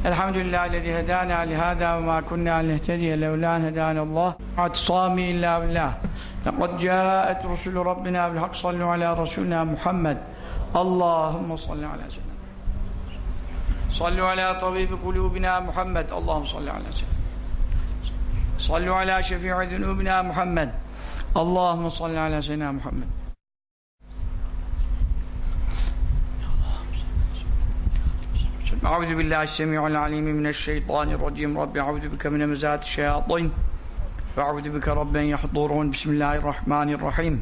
Elhamdülillahi hedana lihada ve ma kunna linehtediye levla en hedanallah. Atsami illa billah. Laqad ca'at rusulu rabbina bil hak sallu ala rasulina Muhammed. Allahümme salli ala seyyidina. Sallu ala tabibi kulubina Muhammed. Allahümme salli ala seyyidina. Sallu ala şefi'i zunubina Muhammed. Allahümme salli ala seyyidina Muhammed. أعوذ بالله السميع العليم من الشيطان الرجيم رب أعوذ بك من همزات الشياطين وأعوذ بك رب أن يحضرون بسم الله الرحمن الرحيم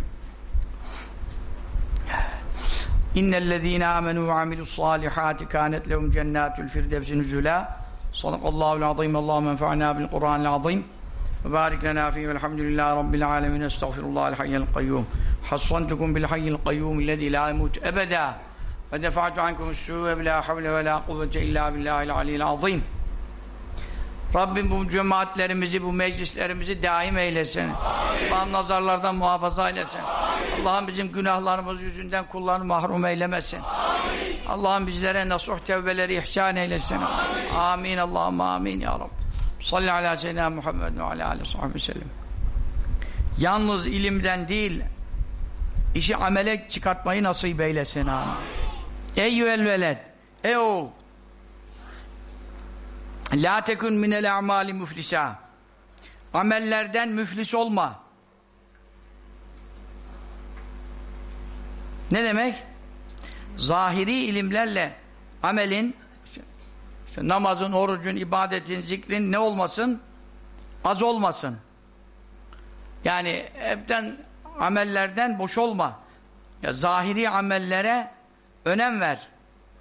إن الذين آمنوا وعملوا الصالحات كانت لهم جنات الفردوس نزلا صدق الله العظيم اللهم انفعنا بالقرآن العظيم وبارك لنا فيه والحمد لله رب العالمين استغفر الله الحي القيوم حصنتكم بالحي القيوم الذي لا يموت أبدا وَدَفَعْتُ عَنْكُمُ السُّوءَ بِلَا حَوْلَ وَلَا قُوَّةَ إِلَّا بِاللّٰهِ الْعَلِيِّ الْعَظِيمِ. Rabbim bu cemaatlerimizi, bu meclislerimizi daim eylesin. Allah'ım nazarlardan muhafaza eylesin. Allah'ım bizim günahlarımız yüzünden kullarını mahrum eylemesin. Allah'ım bizlere nasuh tevbeleri ihsan eylesin. Amin. Allah'ım amin ya Rabbi. Salli ala seyyidina Muhammed ve ala aleyhi ve sellem. Yalnız ilimden değil, işi amele çıkartmayı nasip eylesin. Amin. Eyyüel veled, ey oğul, la tekun minel a'mali müflisa, amellerden müflis olma. Ne demek? Zahiri ilimlerle amelin, işte namazın, orucun, ibadetin, zikrin ne olmasın? Az olmasın. Yani hepten amellerden boş olma. Ya, zahiri amellere önem ver.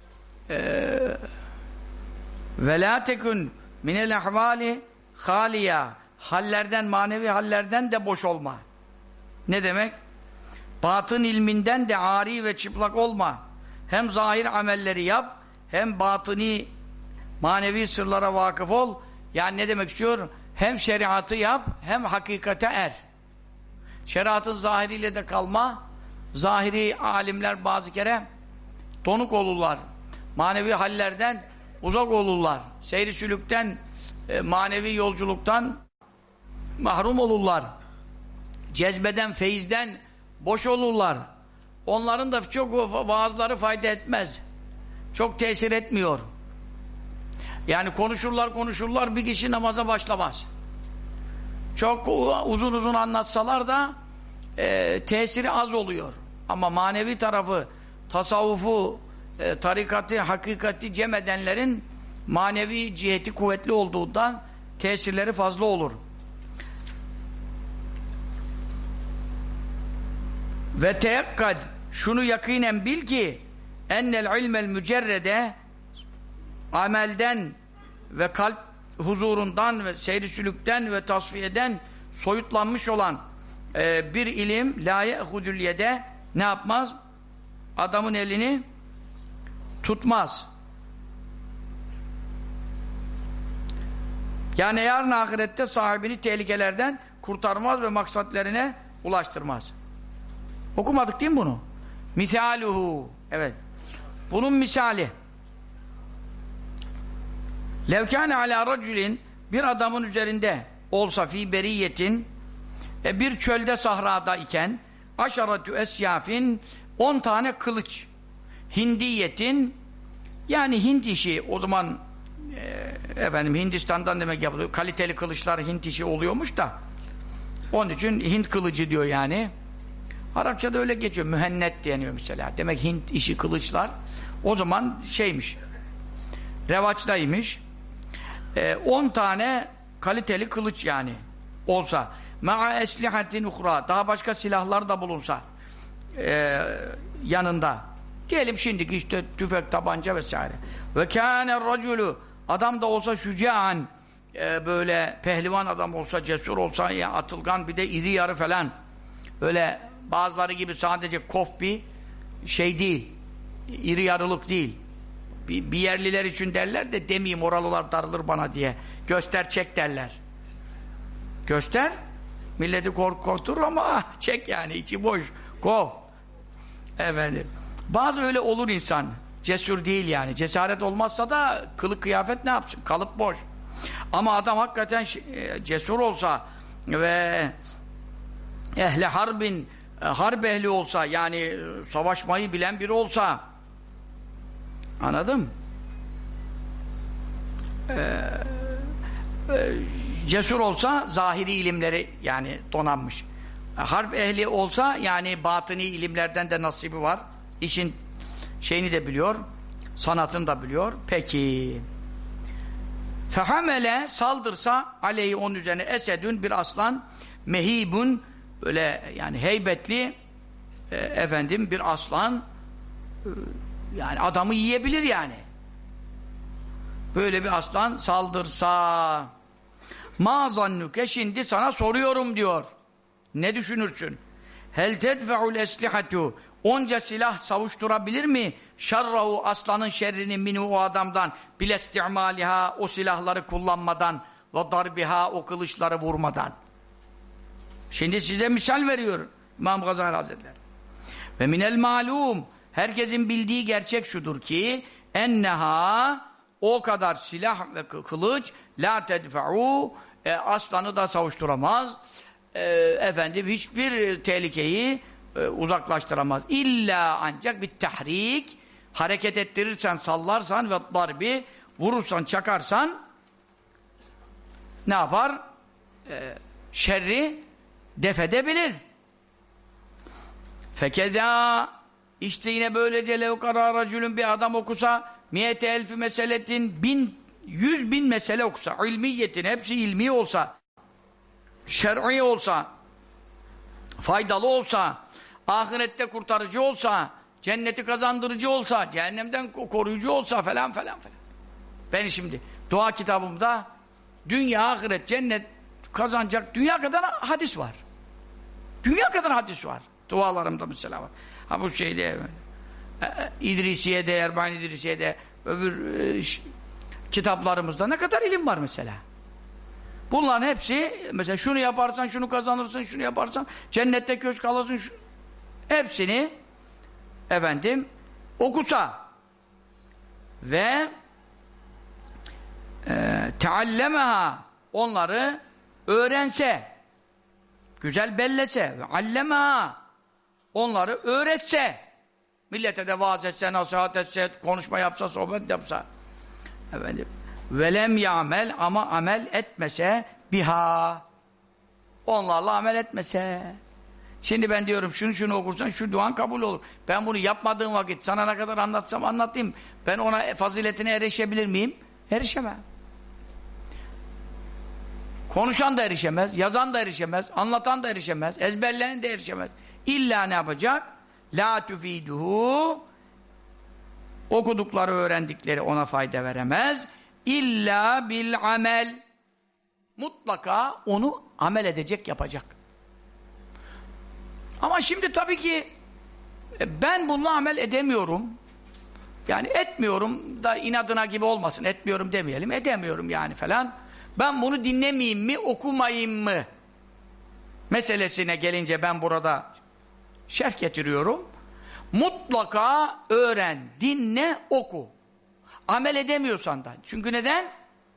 Ve la tekun minel ahvali haliya, hallerden, manevi hallerden de boş olma. Ne demek? Batın ilminden de ari ve çıplak olma. Hem zahir amelleri yap, hem batıni manevi sırlara vakıf ol. Yani ne demek istiyor? Hem şeriatı yap, hem hakikate er. Şeriatın zahiriyle de kalma. Zahiri alimler bazı kere donuk olurlar. Manevi hallerden uzak olurlar. Seyri sülükten, manevi yolculuktan mahrum olurlar. Cezbeden, feyizden boş olurlar. Onların da çok vaazları fayda etmez. Çok tesir etmiyor. Yani konuşurlar bir kişi namaza başlamaz. Çok uzun uzun anlatsalar da tesiri az oluyor. Ama manevi tarafı, tasavvufu, tarikatı, hakikati cem edenlerin manevi ciheti kuvvetli olduğundan tesirleri fazla olur. Ve teyakkad, şunu yakinen bil ki ennel ilmel mücerrede, amelden ve kalp huzurundan ve seyri sülükten ve tasfiyeden soyutlanmış olan bir ilim la ye'hudül yede, ne yapmaz? Adamın elini tutmaz. Yani yarın ahirette sahibini tehlikelerden kurtarmaz ve maksatlerine ulaştırmaz. Okumadık değil mi bunu? Misaluhu. Evet. Bunun misali. Levkâne alâ racülin, bir adamın üzerinde olsa fî beriyetin, bir çölde sahrada iken aşaratü esyafin, 10 tane kılıç, hindiyetin, yani Hint işi, o zaman Hindistan'dan demek yapılıyor, kaliteli kılıçlar Hint işi oluyormuş da onun için Hint kılıcı diyor yani. Arapçada öyle geçiyor, mühennet deniyor mesela. Demek Hint işi kılıçlar o zaman şeymiş, revaçtaymış. 10 tane kaliteli kılıç yani olsa, ma'a eslihatin uhra, daha başka silahlar da bulunsa yanında, diyelim şimdiki işte tüfek, tabanca vesaire. Ve kâne raculu, adam da olsa şüca'an, böyle pehlivan adam olsa, cesur olsa, ya atılgan, bir de iri yarı falan, öyle bazıları gibi sadece kof bir şey değil, iri yarılık değil. Bir yerliler için derler de demeyeyim, oralılar darılır bana diye. Göster çek derler. Göster, milleti korkutur ama çek yani, içi boş, kov. Efendim. Bazı öyle olur insan. cesur değil yani. Cesaret olmazsa da kılık kıyafet ne yapsın? Kalıp boş. Ama adam hakikaten cesur olsa ve ehli harbin, harp ehli olsa, yani savaşmayı bilen biri olsa, anladın? Cesur olsa zahiri ilimleri yani donanmış. Harp ehli olsa yani batıni ilimlerden de nasibi var. İşin şeyini de biliyor, sanatını da biliyor. Peki. Fehamele saldırsa aleyhi onun üzerine esedün bir aslan, mehibun böyle yani heybetli efendim bir aslan, yani adamı yiyebilir yani. Böyle bir aslan saldırsa ma zannuke, şimdi sana soruyorum diyor. Ne düşünürsün? Hel tedfe'ul eslihatu, onca silah savuşturabilir mi? Şerrahu, aslanın şerrini minhu, o adamdan, bil istimaliha, o silahları kullanmadan, ve darbiha, o kılıçları vurmadan. Şimdi size misal veriyor İmam Gazali Hazretleri. Ve minel malum, herkesin bildiği gerçek şudur ki enneha, o kadar silah ve kılıç la tedfe'u, aslanı da savuşturamaz. Efendim hiçbir tehlikeyi uzaklaştıramaz. İlla ancak bir tahrik, hareket ettirirsen, sallarsan ve darbi, vurursan, çakarsan ne yapar? Şerri def edebilir. Fekeda, işte yine böylece lev kara racülün, bir adam okusa miyete elfi meseletin, 100.000 mesele okusa, ilmiyetin, hepsi ilmi olsa, şer'i olsa, faydalı olsa, ahirette kurtarıcı olsa, cenneti kazandırıcı olsa, cehennemden koruyucu olsa falan falan falan. Ben şimdi dua kitabımda dünya, ahiret, cennet kazanacak dünya kadar hadis var. Dünya kadar hadis var. Dualarımda mesela var. Ha bu şeyde İdrisiye'de, Erbani İdrisiye'de, öbür kitaplarımızda ne kadar ilim var mesela. Bunların hepsi, mesela şunu yaparsan şunu kazanırsın, şunu yaparsan cennette köşk alırsın, hepsini efendim okusa ve teallemeha, onları öğrense, güzel bellese, ve allemeha, onları öğretse, millete de vaaz etse, nasihat etse, konuşma yapsa, sohbet yapsa, efendim, velem ya'mel, ama amel etmese biha, onlarla amel etmese. Şimdi ben diyorum şunu okursan şu duan kabul olur. Ben bunu yapmadığım vakit sana ne kadar anlatsam anlatayım, ben ona faziletine erişebilir miyim? Erişemem. Konuşan da erişemez, yazan da erişemez, anlatan da erişemez, ezberleyen de erişemez. İlla ne yapacak? La tufiduhu, okudukları, öğrendikleri ona fayda veremez. İlla bil amel, mutlaka onu amel edecek, yapacak. Ama şimdi tabii ki ben bununla amel edemiyorum. Yani etmiyorum da inadına gibi olmasın, etmiyorum demeyelim, edemiyorum yani falan. Ben bunu dinlemeyeyim mi, okumayayım mı meselesine gelince ben burada şerh getiriyorum. Mutlaka öğren, dinle, oku. Amel edemiyorsan da. Çünkü neden?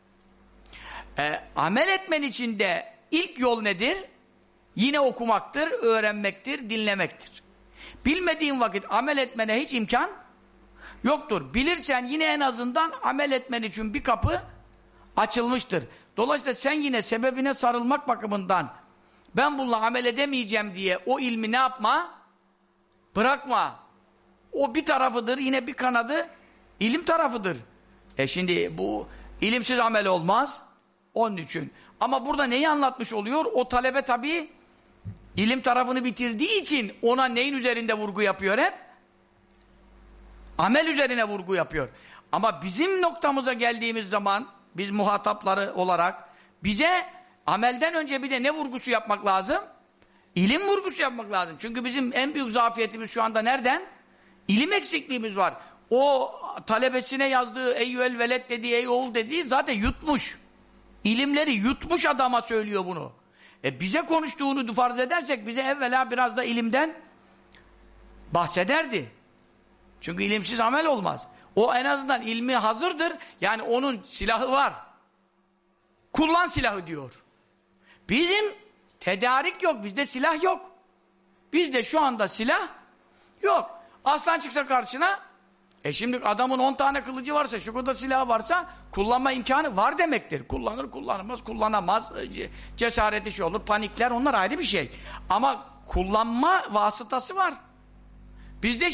Amel etmen için de ilk yol nedir? Yine okumaktır, öğrenmektir, dinlemektir. Bilmediğin vakit amel etmene hiç imkan yoktur. Bilirsen yine en azından amel etmen için bir kapı açılmıştır. Dolayısıyla sen yine sebebine sarılmak bakımından ben bununla amel edemeyeceğim diye o ilmi ne yapma? Bırakma. O bir tarafıdır, yine bir kanadı ilim tarafıdır. Şimdi bu ilimsiz amel olmaz. Onun için. Ama burada neyi anlatmış oluyor? O talebe tabii ilim tarafını bitirdiği için ona neyin üzerinde vurgu yapıyor hep? Amel üzerine vurgu yapıyor. Ama bizim noktamıza geldiğimiz zaman biz muhatapları olarak bize amelden önce bir de ne vurgusu yapmak lazım? İlim vurgusu yapmak lazım. Çünkü bizim en büyük zafiyetimiz şu anda nereden? İlim eksikliğimiz var. O talebesine yazdığı eyyüel veled dediği, ey oğul dediği zaten yutmuş. İlimleri yutmuş adama söylüyor bunu. Bize konuştuğunu farz edersek bize evvela biraz da ilimden bahsederdi. Çünkü ilimsiz amel olmaz. O en azından ilmi hazırdır. Yani onun silahı var. Kullan silahı diyor. Bizim tedarik yok. Bizde silah yok. Bizde şu anda silah yok. Aslan çıksa karşına şimdi adamın 10 tane kılıcı varsa, şu kadar silahı varsa kullanma imkanı var demektir. Kullanır, kullanamaz, kullanamaz. Cesareti şey olur, panikler, onlar ayrı bir şey. Ama kullanma vasıtası var. Bizde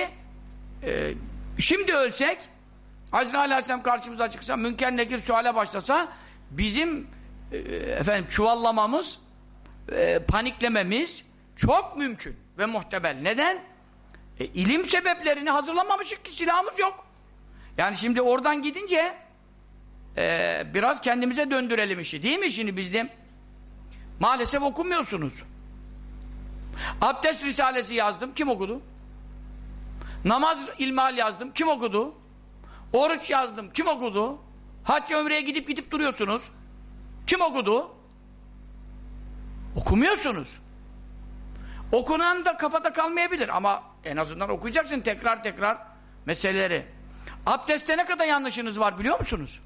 şimdi ölsek, Azrail Aleyhisselam karşımıza çıksa, Münker Nekir suale başlasa, bizim çuvallamamız, paniklememiz çok mümkün ve muhtemel. Neden? İlim sebeplerini hazırlamamışız ki, silahımız yok. Yani şimdi oradan gidince biraz kendimize döndürelim işi, değil mi? Şimdi bizde maalesef okumuyorsunuz. Abdest risalesi yazdım, kim okudu? Namaz ilmihal yazdım, kim okudu? Oruç yazdım, kim okudu? Hac ömreye gidip duruyorsunuz, kim okudu? Okumuyorsunuz. Okunan da kafada kalmayabilir ama en azından okuyacaksın tekrar meseleleri. Abdestte ne kadar yanlışınız var biliyor musunuz?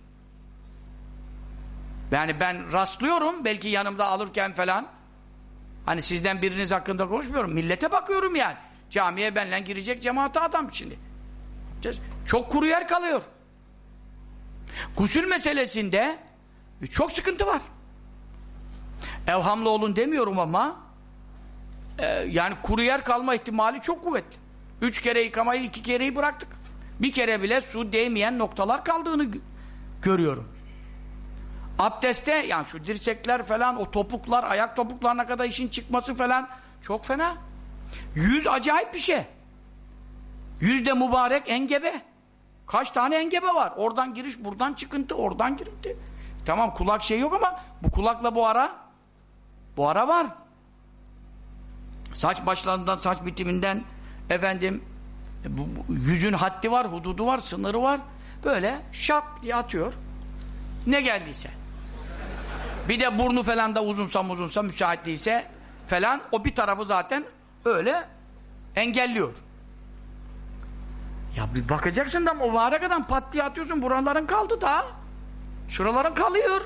Yani ben rastlıyorum, belki yanımda alırken falan, hani sizden biriniz hakkında konuşmuyorum, millete bakıyorum yani. Camiye benimle girecek cemaate adam şimdi. Çok kuru yer kalıyor. Gusül meselesinde çok sıkıntı var. Evhamlı olun demiyorum ama yani kuru yer kalma ihtimali çok kuvvetli. 3 kere yıkamayı 2 kereyi bıraktık. Bir kere bile su değmeyen noktalar kaldığını görüyorum. Abdestte yani şu dirsekler falan, o topuklar, ayak topuklarına kadar işin çıkması falan çok fena. Yüz acayip bir şey. Yüzde mübarek engebe. Kaç tane engebe var? Oradan giriş, buradan çıkıntı, oradan girinti. Tamam, kulak şey yok ama bu kulakla bu ara var. Saç başlarından, saç bitiminden yüzün haddi var, hududu var, sınırı var. Böyle şap diye atıyor. Ne geldiyse. Bir de burnu falan da uzunsa müsait değilse falan, o bir tarafı zaten öyle engelliyor. Ya bir bakacaksın da o vare kadar pat diye atıyorsun, buraların kaldı da. Şuraların kalıyor.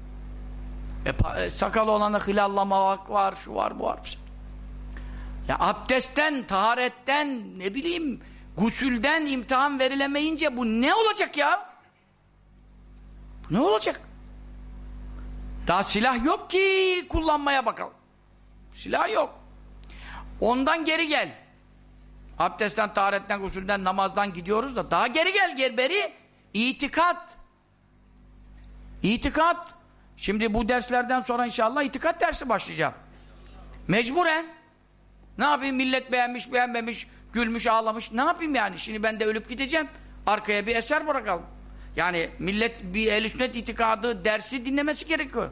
Sakalı olana hilallama var, şu var, bu var. Ya abdestten, taharetten, ne bileyim, gusülden imtihan verilemeyince bu ne olacak ya? Ne olacak? Daha silah yok ki kullanmaya bakalım. Silah yok. Ondan geri gel. Abdestten, taharetten, gusülden, namazdan gidiyoruz da daha geri gel, beri itikat. İtikat. Şimdi bu derslerden sonra inşallah itikat dersi başlayacağım. Mecburen. Ne yapayım? Millet beğenmiş, beğenmemiş, gülmüş, ağlamış. Ne yapayım yani? Şimdi ben de ölüp gideceğim. Arkaya bir eser bırakalım. Yani millet bir ehl-i sünnet itikadı dersi dinlemesi gerekiyor.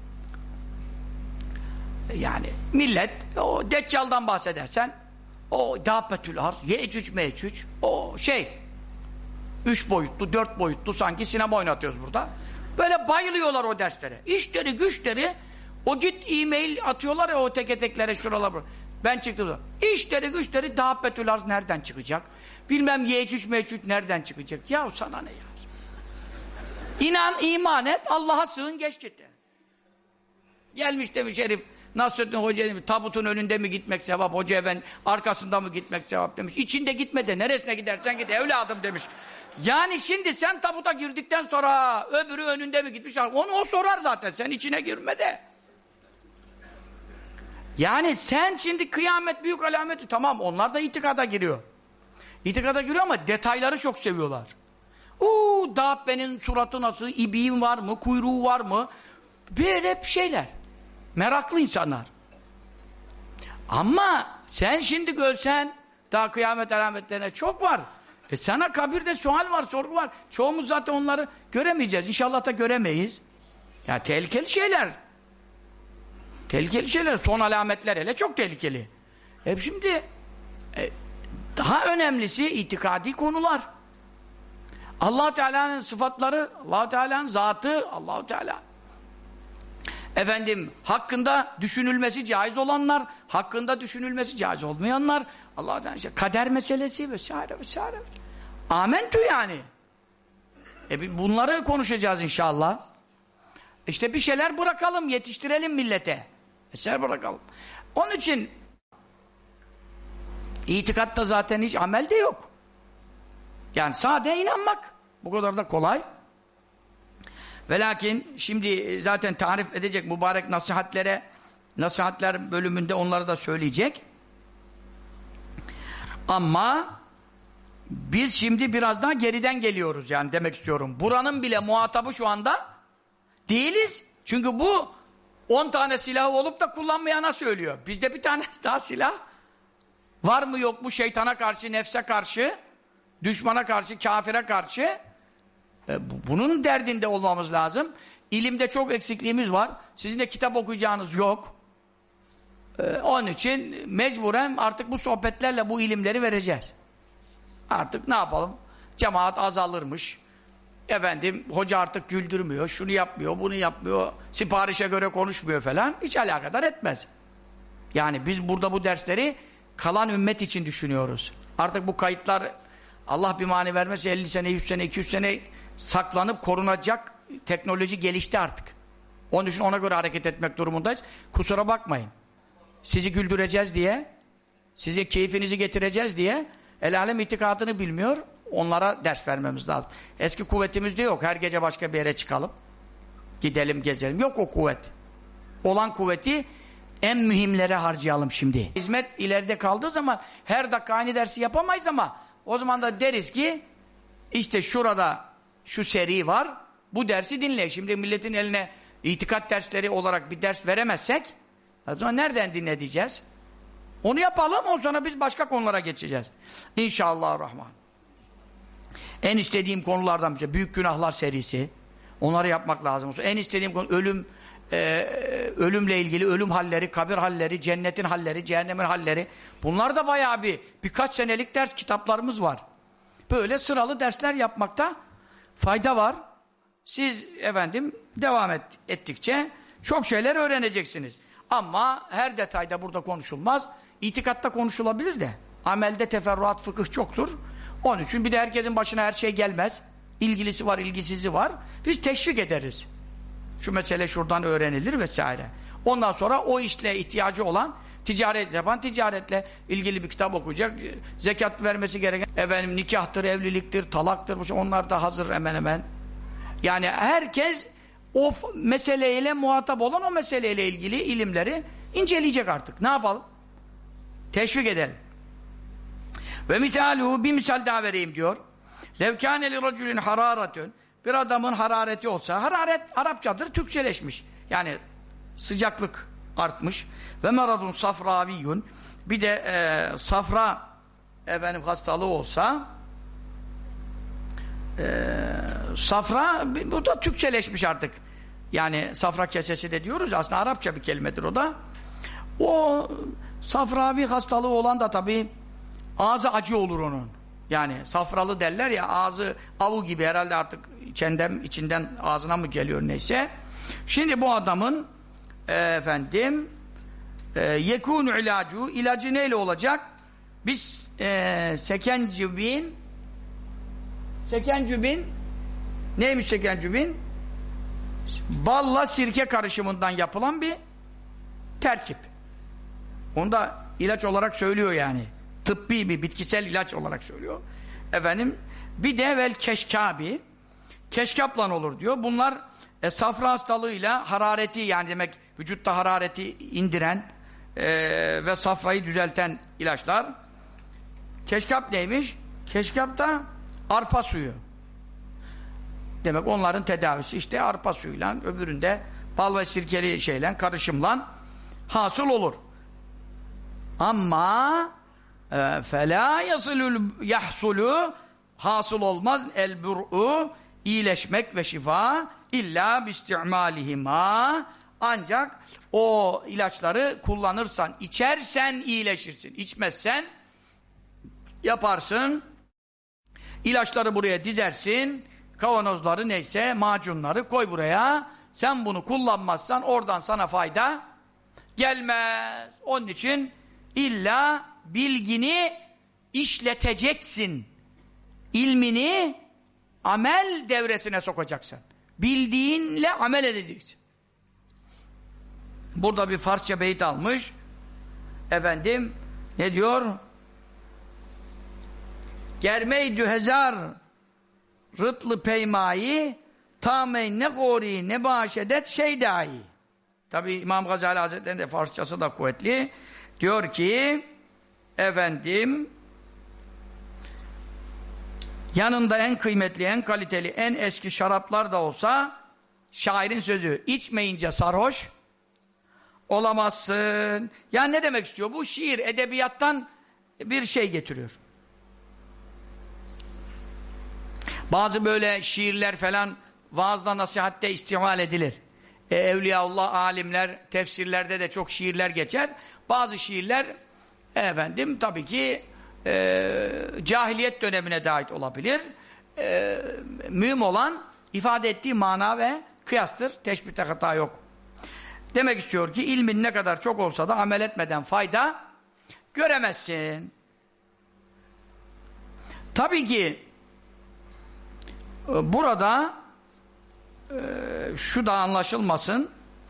Yani millet o Deccal'dan bahsedersen, o Dâbbetül Arz, Yecüc Mecüc, o 3 boyutlu, 4 boyutlu, sanki sinema oynatıyoruz burada. Böyle bayılıyorlar o derslere. İşleri, güçleri, o git e-mail atıyorlar ya o teke teklere, şuralara. Ben çıktım. İşleri, güçleri, Dâbbetül Arz nereden çıkacak? Bilmem Yecüc Mecüc nereden çıkacak? Ya sana ne ya? İnan, iman et, Allah'a sığın, geç git. Gelmiş demiş herif, Nasrettin Hoca demiş, tabutun önünde mi gitmek sevap, Hoca Efendi arkasında mı gitmek sevap demiş. İçinde gitme de, neresine gidersen git evladım demiş. Yani şimdi sen tabuta girdikten sonra öbürü önünde mi gitmiş, onu o sorar zaten, sen içine girme de. Yani sen şimdi kıyamet büyük alameti, tamam onlar da itikada giriyor. İtikada giriyor ama detayları çok seviyorlar. Dabbenin suratı nasıl, ibiğin var mı, kuyruğu var mı? Böyle hep şeyler. Meraklı insanlar. Ama sen şimdi görsen, daha kıyamet alametlerine çok var. Sana kabirde sual var, sorgu var. Çoğumuz zaten onları göremeyeceğiz. İnşallah da göremeyiz. Ya tehlikeli şeyler. Tehlikeli şeyler. Son alametler hele çok tehlikeli. Şimdi daha önemlisi itikadi konular. Allah Teala'nın sıfatları, Allah Teala'nın zatı, Allah Teala. Hakkında düşünülmesi caiz olanlar, hakkında düşünülmesi caiz olmayanlar, Allah Teala kader meselesi vesaire vesaire. Amentü yani. Bunları konuşacağız inşallah. İşte bir şeyler bırakalım, yetiştirelim millete. Bir şeyler bırakalım. Onun için itikatta zaten hiç amel de yok. Yani sade inanmak. Bu kadar da kolay. Ve lakin şimdi zaten tarif edecek mübarek nasihatler bölümünde onları da söyleyecek. Ama biz şimdi biraz daha geriden geliyoruz yani demek istiyorum. Buranın bile muhatabı şu anda değiliz. Çünkü bu 10 tane silahı olup da kullanmayana söylüyor. Bizde bir tane daha silah var mı yok mu şeytana karşı, nefse karşı, düşmana karşı, kafire karşı bunun derdinde olmamız lazım. İlimde çok eksikliğimiz var. Sizin de kitap okuyacağınız yok. Onun için mecburen artık bu sohbetlerle bu ilimleri vereceğiz. Artık ne yapalım? Cemaat azalırmış. Efendim, hoca artık güldürmüyor, şunu yapmıyor, bunu yapmıyor, siparişe göre konuşmuyor falan. Hiç alakadar etmez. Yani biz burada bu dersleri kalan ümmet için düşünüyoruz. Artık bu kayıtlar Allah bir mani vermezse 50 sene, 100 sene, 200 sene saklanıp korunacak teknoloji gelişti artık. Onun için ona göre hareket etmek durumundayız. Kusura bakmayın. Sizi güldüreceğiz diye, sizin keyfinizi getireceğiz diye el alem itikadını bilmiyor. Onlara ders vermemiz lazım. Eski kuvvetimiz de yok. Her gece başka bir yere çıkalım. Gidelim, gezelim. Yok o kuvvet. Olan kuvveti en mühimlere harcayalım şimdi. Hizmet ileride kaldığı zaman her dakika aynı dersi yapamayız ama o zaman da deriz ki işte şurada şu seri var. Bu dersi dinle. Şimdi milletin eline itikat dersleri olarak bir ders veremezsek o zaman nereden dinle diyeceğiz? Onu yapalım. Ondan sonra biz başka konulara geçeceğiz. İnşallahurrahman. En istediğim konulardan bir şey. Büyük günahlar serisi. Onları yapmak lazım. En istediğim konu ölümle ilgili ölüm halleri, kabir halleri, cennetin halleri, cehennemin halleri. Bunlar da bayağı birkaç senelik ders kitaplarımız var. Böyle sıralı dersler yapmakta fayda var. Siz efendim devam ettikçe çok şeyler öğreneceksiniz. Ama her detayda burada konuşulmaz. İtikatta konuşulabilir de. Amelde teferruat, fıkıh çoktur. Onun için bir de herkesin başına her şey gelmez. İlgilisi var, ilgisizi var. Biz teşvik ederiz. Şu mesele şuradan öğrenilir vesaire. Ondan sonra o işle ihtiyacı olan ticaret yapan ticaretle ilgili bir kitap okuyacak. Zekat vermesi gereken efendim nikahtır, evliliktir, talaktır. Onlar da hazır hemen hemen. Yani herkes o meseleyle muhatap olan o meseleyle ilgili ilimleri inceleyecek artık. Ne yapalım? Teşvik edelim. Ve misaluhu bir misal daha vereyim diyor. Levkâne li racülün hararetün. Bir adamın harareti olsa, hararet Arapçadır, Türkçeleşmiş. Yani sıcaklık artmış. Ve meradun safraviyyun. Bir de safra efendim hastalığı olsa safra, bu da Türkçeleşmiş artık. Yani safra kesesi de diyoruz. Aslında Arapça bir kelimedir o da. O safravi hastalığı olan da tabii ağzı acı olur onun. Yani safralı derler ya, ağzı avu gibi herhalde artık içinden ağzına mı geliyor neyse. Şimdi bu adamın efendim yekûnü ilacı neyle olacak? Biz sekencübin neymiş sekencübin? Balla sirke karışımından yapılan bir terkip. Onu da ilaç olarak söylüyor yani. Tıbbi bir bitkisel ilaç olarak söylüyor. Efendim bir de vel keşkabi. Keşkapla olur diyor. Bunlar safra hastalığıyla harareti, yani demek vücutta harareti indiren ve safrayı düzelten ilaçlar. Keşkap neymiş? Keşkap da arpa suyu. Demek onların tedavisi işte arpa suyuyla, öbüründe bal ve sirkeli şeyle, karışımla hasıl olur. Ama فَلَا yahsulu hasıl olmaz el-bur'u iyileşmek ve şifa illa bisti'malihima, ancak o ilaçları kullanırsan, içersen iyileşirsin. İçmezsen yaparsın, ilaçları buraya dizersin, kavanozları neyse, macunları koy buraya, sen bunu kullanmazsan oradan sana fayda gelmez. Onun için illa bilgini işleteceksin. ilmini amel devresine sokacaksın. Bildiğinle amel edeceksin. Burada bir Farsça beyit almış. Efendim ne diyor? Germeydü hezar rıtlı peymayı tamey ne gori ne başedet şeydai. Tabi İmam Gazali Hazretleri'nin de Farsçası da kuvvetli. Diyor ki efendim yanında en kıymetli, en kaliteli, en eski şaraplar da olsa şairin sözü içmeyince sarhoş olamazsın. Yani ne demek istiyor? Bu şiir edebiyattan bir şey getiriyor. Bazı böyle şiirler falan vaazda nasihatte istimal edilir. Evliyaullah, alimler, tefsirlerde de çok şiirler geçer. Bazı şiirler efendim tabii ki cahiliyet dönemine ait olabilir. Mühim olan ifade ettiği mana ve kıyastır. Teşbihte hata yok. Demek istiyor ki ilmin ne kadar çok olsa da amel etmeden fayda göremezsin. Tabii ki burada şu da anlaşılmasın,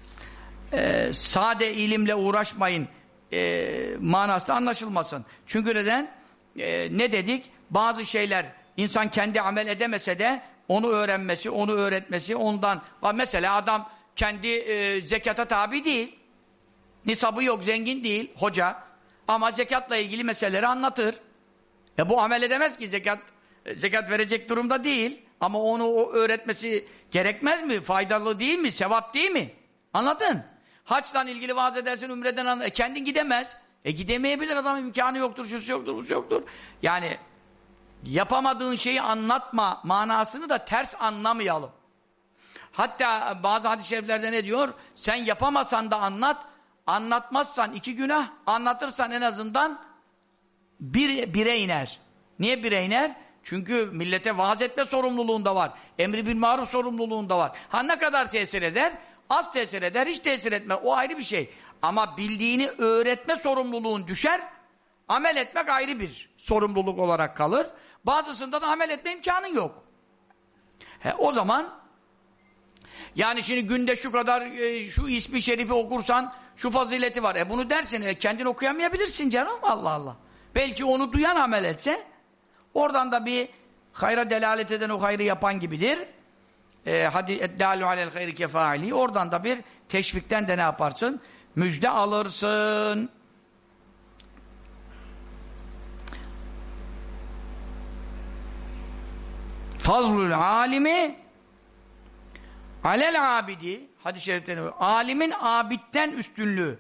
sade ilimle uğraşmayın manası da anlaşılmasın. Çünkü neden? Ne dedik? Bazı şeyler insan kendi amel edemese de onu öğrenmesi, onu öğretmesi ondan. Mesela adam kendi zekata tabi değil. Nisabı yok, zengin değil hoca. Ama zekatla ilgili meseleleri anlatır. Bu amel edemez ki zekat verecek durumda değil. Ama onu öğretmesi gerekmez mi? Faydalı değil mi? Sevap değil mi? Anladın? Haçla ilgili vaaz edersin, ümreden anladın. Kendin gidemez. Gidemeyebilir, adamın imkanı yoktur, şusu yoktur, busu yoktur. Yani yapamadığın şeyi anlatma manasını da ters anlamayalım. Hatta bazı hadis-i şeriflerde ne diyor? Sen yapamasan da anlat, anlatmazsan 2 günah, anlatırsan en azından bire iner. Niye bire iner? Çünkü millete vaaz etme sorumluluğunda var. Emri bil maruf sorumluluğunda var. Ne kadar tesir eder? Az tesir eder, hiç tesir etme. O ayrı bir şey. Ama bildiğini öğretme sorumluluğun düşer. Amel etmek ayrı bir sorumluluk olarak kalır. Bazısında da amel etme imkanın yok. O zaman yani şimdi günde şu kadar şu ismi şerifi okursan şu fazileti var. Bunu dersin. Kendin okuyamayabilirsin canım. Allah Allah. Belki onu duyan amel etse oradan da bir hayra delalet eden o hayrı yapan gibidir. Hadi eddâlu alel hayri kefâili. Oradan da bir teşvikten de ne yaparsın? Müjde alırsın. Fazlul alimi alel abidi, hadis-i şerifte ne var? Alimin abitten üstünlüğü.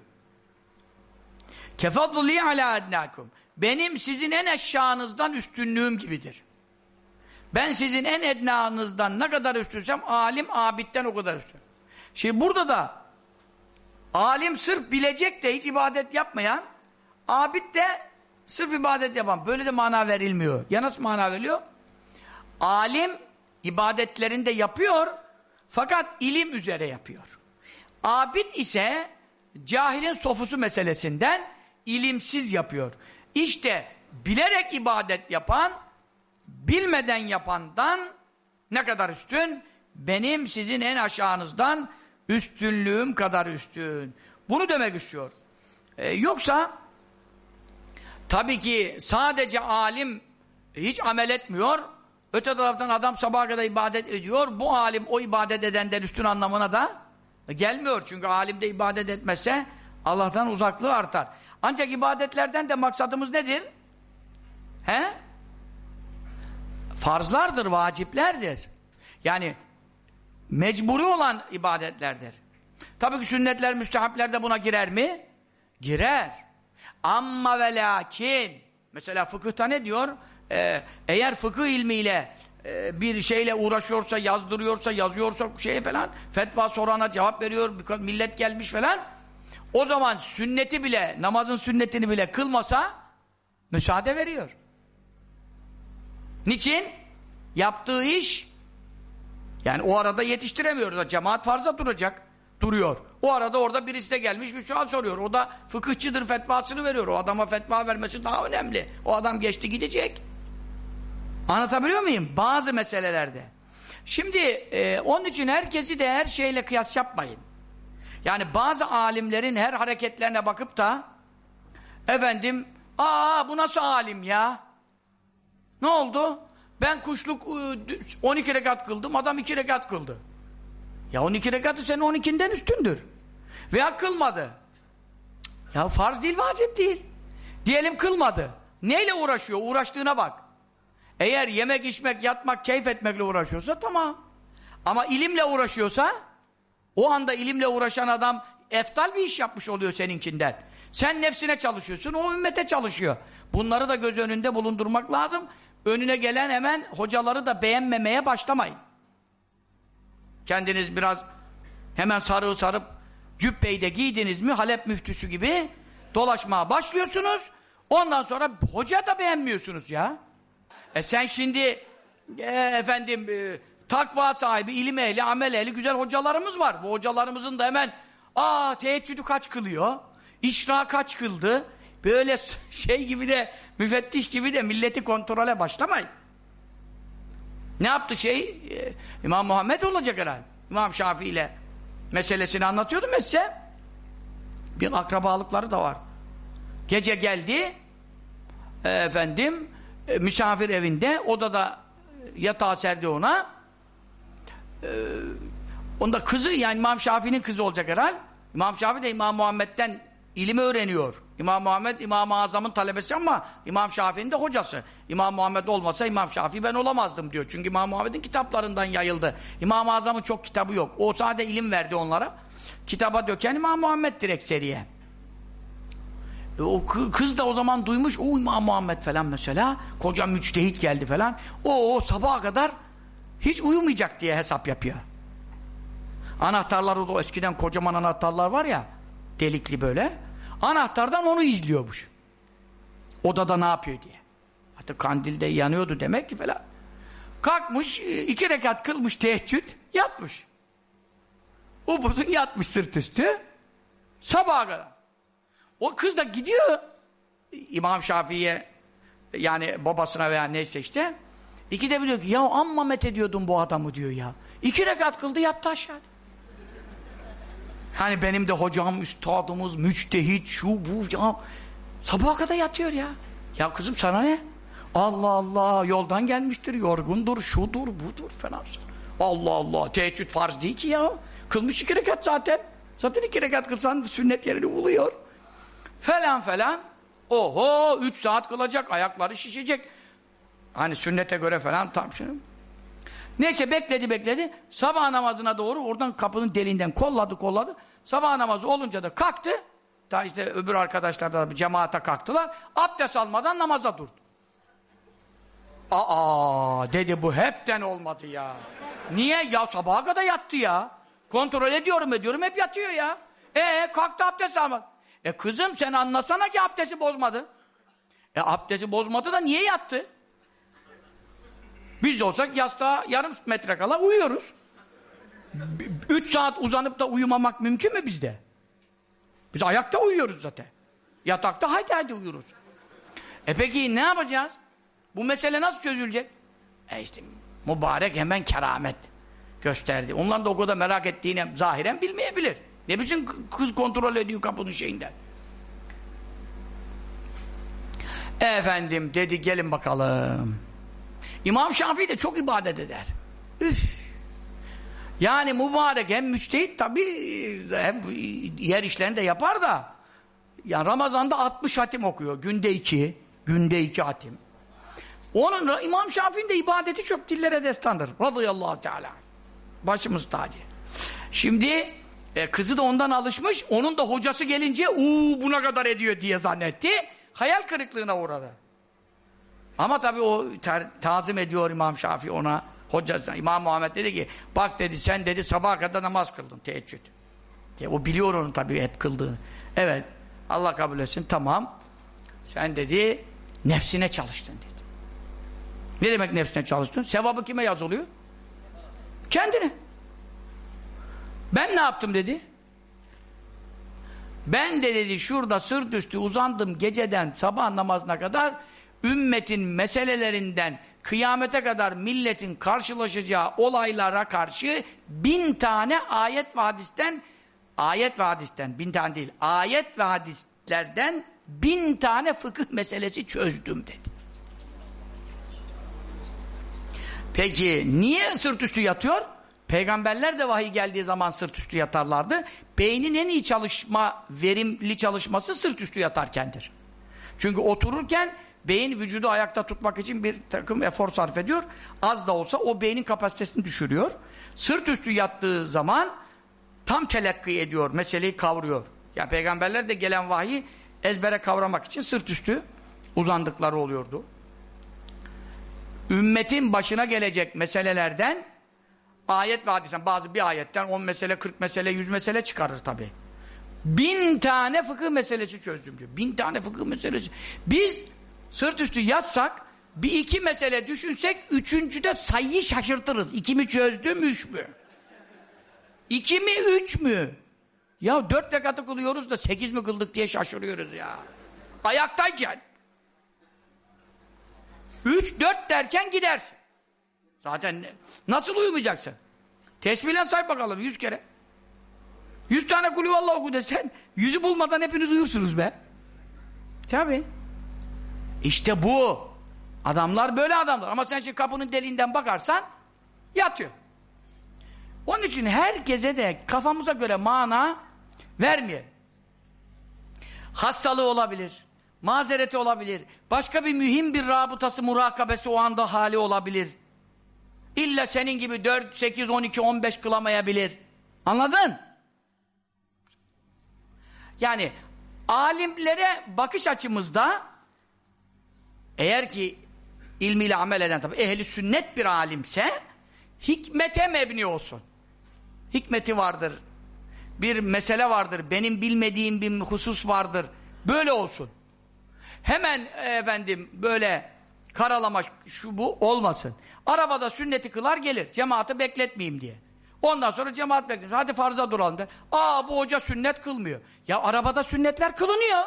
Kefadli ala ednâkum. Benim sizin en aşağınızdan üstünlüğüm gibidir. Ben sizin en ednanızdan ne kadar üstünsem alim abitten o kadar üstün. Şimdi burada da alim sırf bilecek de hiç ibadet yapmayan, abid de sırf ibadet yapan. Böyle de mana verilmiyor. Ya nasıl mana veriliyor? Alim ibadetlerini de yapıyor fakat ilim üzere yapıyor. Abid ise cahilin sofusu meselesinden ilimsiz yapıyor. İşte bilerek ibadet yapan bilmeden yapandan ne kadar üstün? Benim sizin en aşağınızdan üstünlüğüm kadar üstün. Bunu demek istiyor. Yoksa tabii ki sadece alim hiç amel etmiyor. Öte taraftan adam sabaha kadar ibadet ediyor. Bu alim o ibadet edenden üstün anlamına da gelmiyor. Çünkü alim de ibadet etmezse Allah'tan uzaklığı artar. Ancak ibadetlerden de maksadımız nedir? Farzlardır, vaciplerdir. Yani mecburi olan ibadetlerdir. Tabii ki sünnetler, müstehapler de buna girer mi? Girer. Amma ve lakin mesela fıkıhta ne diyor? Eğer fıkıh ilmiyle bir şeyle uğraşıyorsa, yazdırıyorsa, yazıyorsa şey falan, fetva sorana cevap veriyor, millet gelmiş falan, o zaman sünneti bile, namazın sünnetini bile kılmasa müsaade veriyor. Niçin? Yaptığı iş yani o arada yetiştiremiyoruz. Cemaat farza duruyor. O arada orada birisi de gelmiş bir sual soruyor. O da fıkıhçıdır, fetvasını veriyor. O adama fetva vermesi daha önemli. O adam geçti gidecek. Anlatabiliyor muyum? Bazı meselelerde. Şimdi onun için herkesi de her şeyle kıyas yapmayın. Yani bazı alimlerin her hareketlerine bakıp da efendim, bu nasıl alim ya? Ne oldu? Ben kuşluk 12 rekat kıldım, adam 2 rekat kıldı. Ya 12 rekatı senin 12'nden üstündür. Veya kılmadı. Ya farz değil, vacip değil. Diyelim kılmadı. Neyle uğraşıyor? Uğraştığına bak. Eğer yemek, içmek, yatmak, keyif etmekle uğraşıyorsa tamam. Ama ilimle uğraşıyorsa, o anda ilimle uğraşan adam eftal bir iş yapmış oluyor seninkinden. Sen nefsine çalışıyorsun, o ümmete çalışıyor. Bunları da göz önünde bulundurmak lazım. Önüne gelen hemen hocaları da beğenmemeye başlamayın. Kendiniz biraz hemen sarıp cübbeyi de giydiniz mi Halep müftüsü gibi dolaşmaya başlıyorsunuz. Ondan sonra hoca da beğenmiyorsunuz ya. Sen şimdi takva sahibi, ilim ehli, amel ehli güzel hocalarımız var. Bu hocalarımızın da hemen teheccüdü kaç kılıyor? İşra kaç kıldı? Böyle şey gibi de, müfettiş gibi de milleti kontrole başlamayın. Ne yaptı İmam Muhammed olacak herhalde. İmam Şafii ile meselesini anlatıyordum ya size. Bir akrabalıkları da var. Gece geldi misafir evinde, odada yatağı serdi ona. Onda kızı, yani İmam Şafii'nin kızı olacak herhalde. İmam Şafii de İmam Muhammed'den ilimi öğreniyor. İmam Muhammed İmam-ı Azam'ın talebesi ama İmam Şafii'nin de hocası. İmam Muhammed olmasa İmam Şafii ben olamazdım diyor. Çünkü İmam Muhammed'in kitaplarından yayıldı. İmam-ı Azam'ın çok kitabı yok. O sadece ilim verdi onlara. Kitaba döken İmam Muhammed direkt seriye. O kız da o zaman duymuş, o İmam Muhammed falan mesela, koca müçtehit geldi falan. O sabaha kadar hiç uyumayacak diye hesap yapıyor. Anahtarları da eskiden kocaman anahtarlar var ya, delikli böyle. Anahtardan onu izliyormuş. Odada ne yapıyor diye. Hatta kandilde yanıyordu demek ki falan. Kalkmış, 2 rekat kılmış teheccüd, yatmış. Upuzun yatmış sırt üstü. Sabaha kadar. O kız da gidiyor İmam Şafii'ye, yani babasına veya neyse işte. İkide bir diyor ki, ya amma met ediyordun bu adamı diyor ya. 2 rekat kıldı, yattı aşağıda. Hani benim de hocam, üstadımız, müçtehit, şu bu ya. Sabaha kadar yatıyor ya. Ya kızım sana ne? Allah Allah, yoldan gelmiştir, yorgundur, şudur, budur falan. Allah Allah, teheccüd farz değil ki ya. Kılmış 2 rekat zaten. Zaten 2 rekat kılsan sünnet yerini buluyor. Falan. Oho, 3 saat kılacak, ayakları şişecek. Hani sünnete göre falan tam şimdi. Neyse bekledi. Sabah namazına doğru oradan kapının deliğinden kolladı. Sabah namazı olunca da kalktı. Daha işte öbür arkadaşlar da cemaate kalktılar. Abdest almadan namaza durdu. Dedi, bu hepten olmadı ya. Niye? Ya sabaha kadar yattı ya. Kontrol ediyorum hep yatıyor ya. Kalktı abdest almadı. Kızım sen anlasana ki abdesti bozmadı. Abdesti bozmadı da niye yattı? Biz olsak yastığa yarım metre kala uyuyoruz. 3 saat uzanıp da uyumamak mümkün mü bizde? Biz ayakta uyuyoruz zaten. Yatakta haydi uyuruz. Peki ne yapacağız? Bu mesele nasıl çözülecek? İşte mübarek hemen keramet gösterdi. Onlar da o kadar merak ettiğini zahiren bilmeyebilir. Ne biçim kız kontrol ediyor kapının şeyinden? Dedi gelin bakalım. İmam Şafii de çok ibadet eder. Yani mübarek hem müçtehit tabii, hem yer işlerini de yapar da, yani Ramazan'da 60 hatim okuyor. Günde 2 hatim. İmam Şafii'nin de ibadeti çok dillere destandır. Radıyallahu teala. Başımız tacı. Şimdi kızı da ondan alışmış. Onun da hocası gelince buna kadar ediyor diye zannetti. Hayal kırıklığına uğradı. Ama tabii o tazim ediyor İmam Şafii ona. Hocasına. İmam Muhammed dedi ki, bak dedi, sen dedi sabaha kadar namaz kıldın, teheccüd. O biliyor onu tabii hep kıldığını. Evet, Allah kabul etsin, tamam. Sen dedi nefsine çalıştın dedi. Ne demek nefsine çalıştın? Sevabı kime yazılıyor? Kendine. Ben ne yaptım dedi? Ben de dedi şurada sırt üstü uzandım geceden sabah namazına kadar, ümmetin meselelerinden kıyamete kadar milletin karşılaşacağı olaylara karşı 1000 tane ayet ve hadisten 1000 tane değil, ayet ve hadislerden 1000 tane fıkıh meselesi çözdüm dedi. Peki niye sırt üstü yatıyor? Peygamberler de vahiy geldiği zaman sırt üstü yatarlardı. Beynin en iyi verimli çalışması sırt üstü yatarkendir. Çünkü otururken beyin vücudu ayakta tutmak için bir takım efor sarf ediyor. Az da olsa o beynin kapasitesini düşürüyor. Sırt üstü yattığı zaman tam telakki ediyor, meseleyi kavruyor. Yani peygamberler de gelen vahiy ezbere kavramak için sırt üstü uzandıkları oluyordu. Ümmetin başına gelecek meselelerden ayet ve hadisen, bazı bir ayetten 10 mesele, 40 mesele, 100 mesele çıkarır tabi. 1000 tane fıkıh meselesi çözdüm diyor. 1000 tane fıkıh meselesi. Biz sırt üstü yatsak, bir iki mesele düşünsek, üçüncüde sayıyı şaşırtırız. 2 mi çözdüm, 3 mü? 2 mi, 3 mü? Ya 4 rekatı kılıyoruz da 8 mi kıldık diye şaşırıyoruz ya. Ayaktayken. 3-4 derken gidersin. Zaten nasıl uyumayacaksın? Tesbihle say bakalım 100 kere. 100 tane kulüvallah oku desen, 100'ü bulmadan hepiniz uyursunuz be. Tabii. İşte bu. Adamlar böyle adamlar. Ama sen şimdi kapının deliğinden bakarsan yatıyor. Onun için herkese de kafamıza göre mana vermeyelim. Hastalığı olabilir. Mazereti olabilir. Başka bir mühim bir rabıtası, murakabesi o anda hali olabilir. İlla senin gibi 4, 8, 12, 15 kılamayabilir. Anladın? Yani alimlere bakış açımızda eğer ki ilmiyle amel eden tabi ehli sünnet bir alimse hikmete mebni olsun. Hikmeti vardır. Bir mesele vardır. Benim bilmediğim bir husus vardır. Böyle olsun. Hemen efendim böyle karalama şu bu olmasın. Arabada sünneti kılar gelir. Cemaati bekletmeyeyim diye. Ondan sonra cemaat bekler. Hadi farza duralım der. Aa bu hoca sünnet kılmıyor. Ya arabada sünnetler kılınıyor.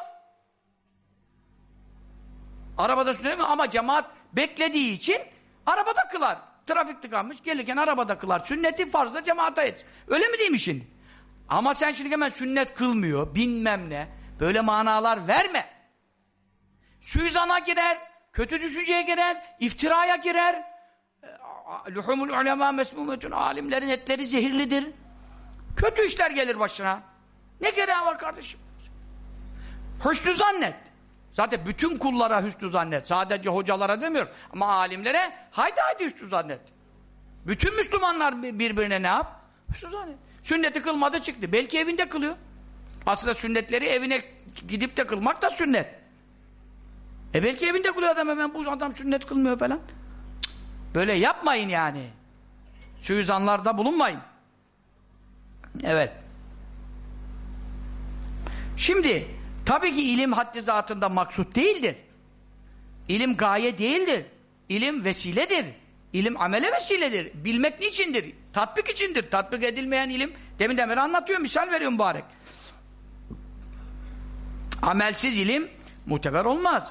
Arabada sünnet ama cemaat beklediği için arabada kılar. Trafik tıkanmış gelirken arabada kılar. Sünneti farzda cemaate et. Öyle mi değil mi şimdi? Ama sen şimdi hemen sünnet kılmıyor bilmem ne. Böyle manalar verme. Suizana girer, kötü düşünceye girer, iftiraya girer. Luhumul ulema mesmumetun, alimlerin etleri zehirlidir. Kötü işler gelir başına. Ne gereği var kardeşim? Hüsnü zannet. Zaten bütün kullara hüsnü zannet. Sadece hocalara demiyorum. Ama alimlere haydi hüsnü zannet. Bütün Müslümanlar birbirine ne yap? Hüsnü zannet. Sünneti kılmadı çıktı. Belki evinde kılıyor. Aslında sünnetleri evine gidip de kılmak da sünnet. Belki evinde kılıyor adam, hemen bu adam sünnet kılmıyor falan. Böyle yapmayın yani. Suizanlarda bulunmayın. Evet. Şimdi tabii ki ilim haddi zatında maksut değildir. İlim gaye değildir. İlim vesiledir. İlim amele vesiledir. Bilmek niçindir? Tatbik içindir. Tatbik edilmeyen ilim, deminden beri anlatıyor, misal veriyor mübarek. Amelsiz ilim muteber olmaz.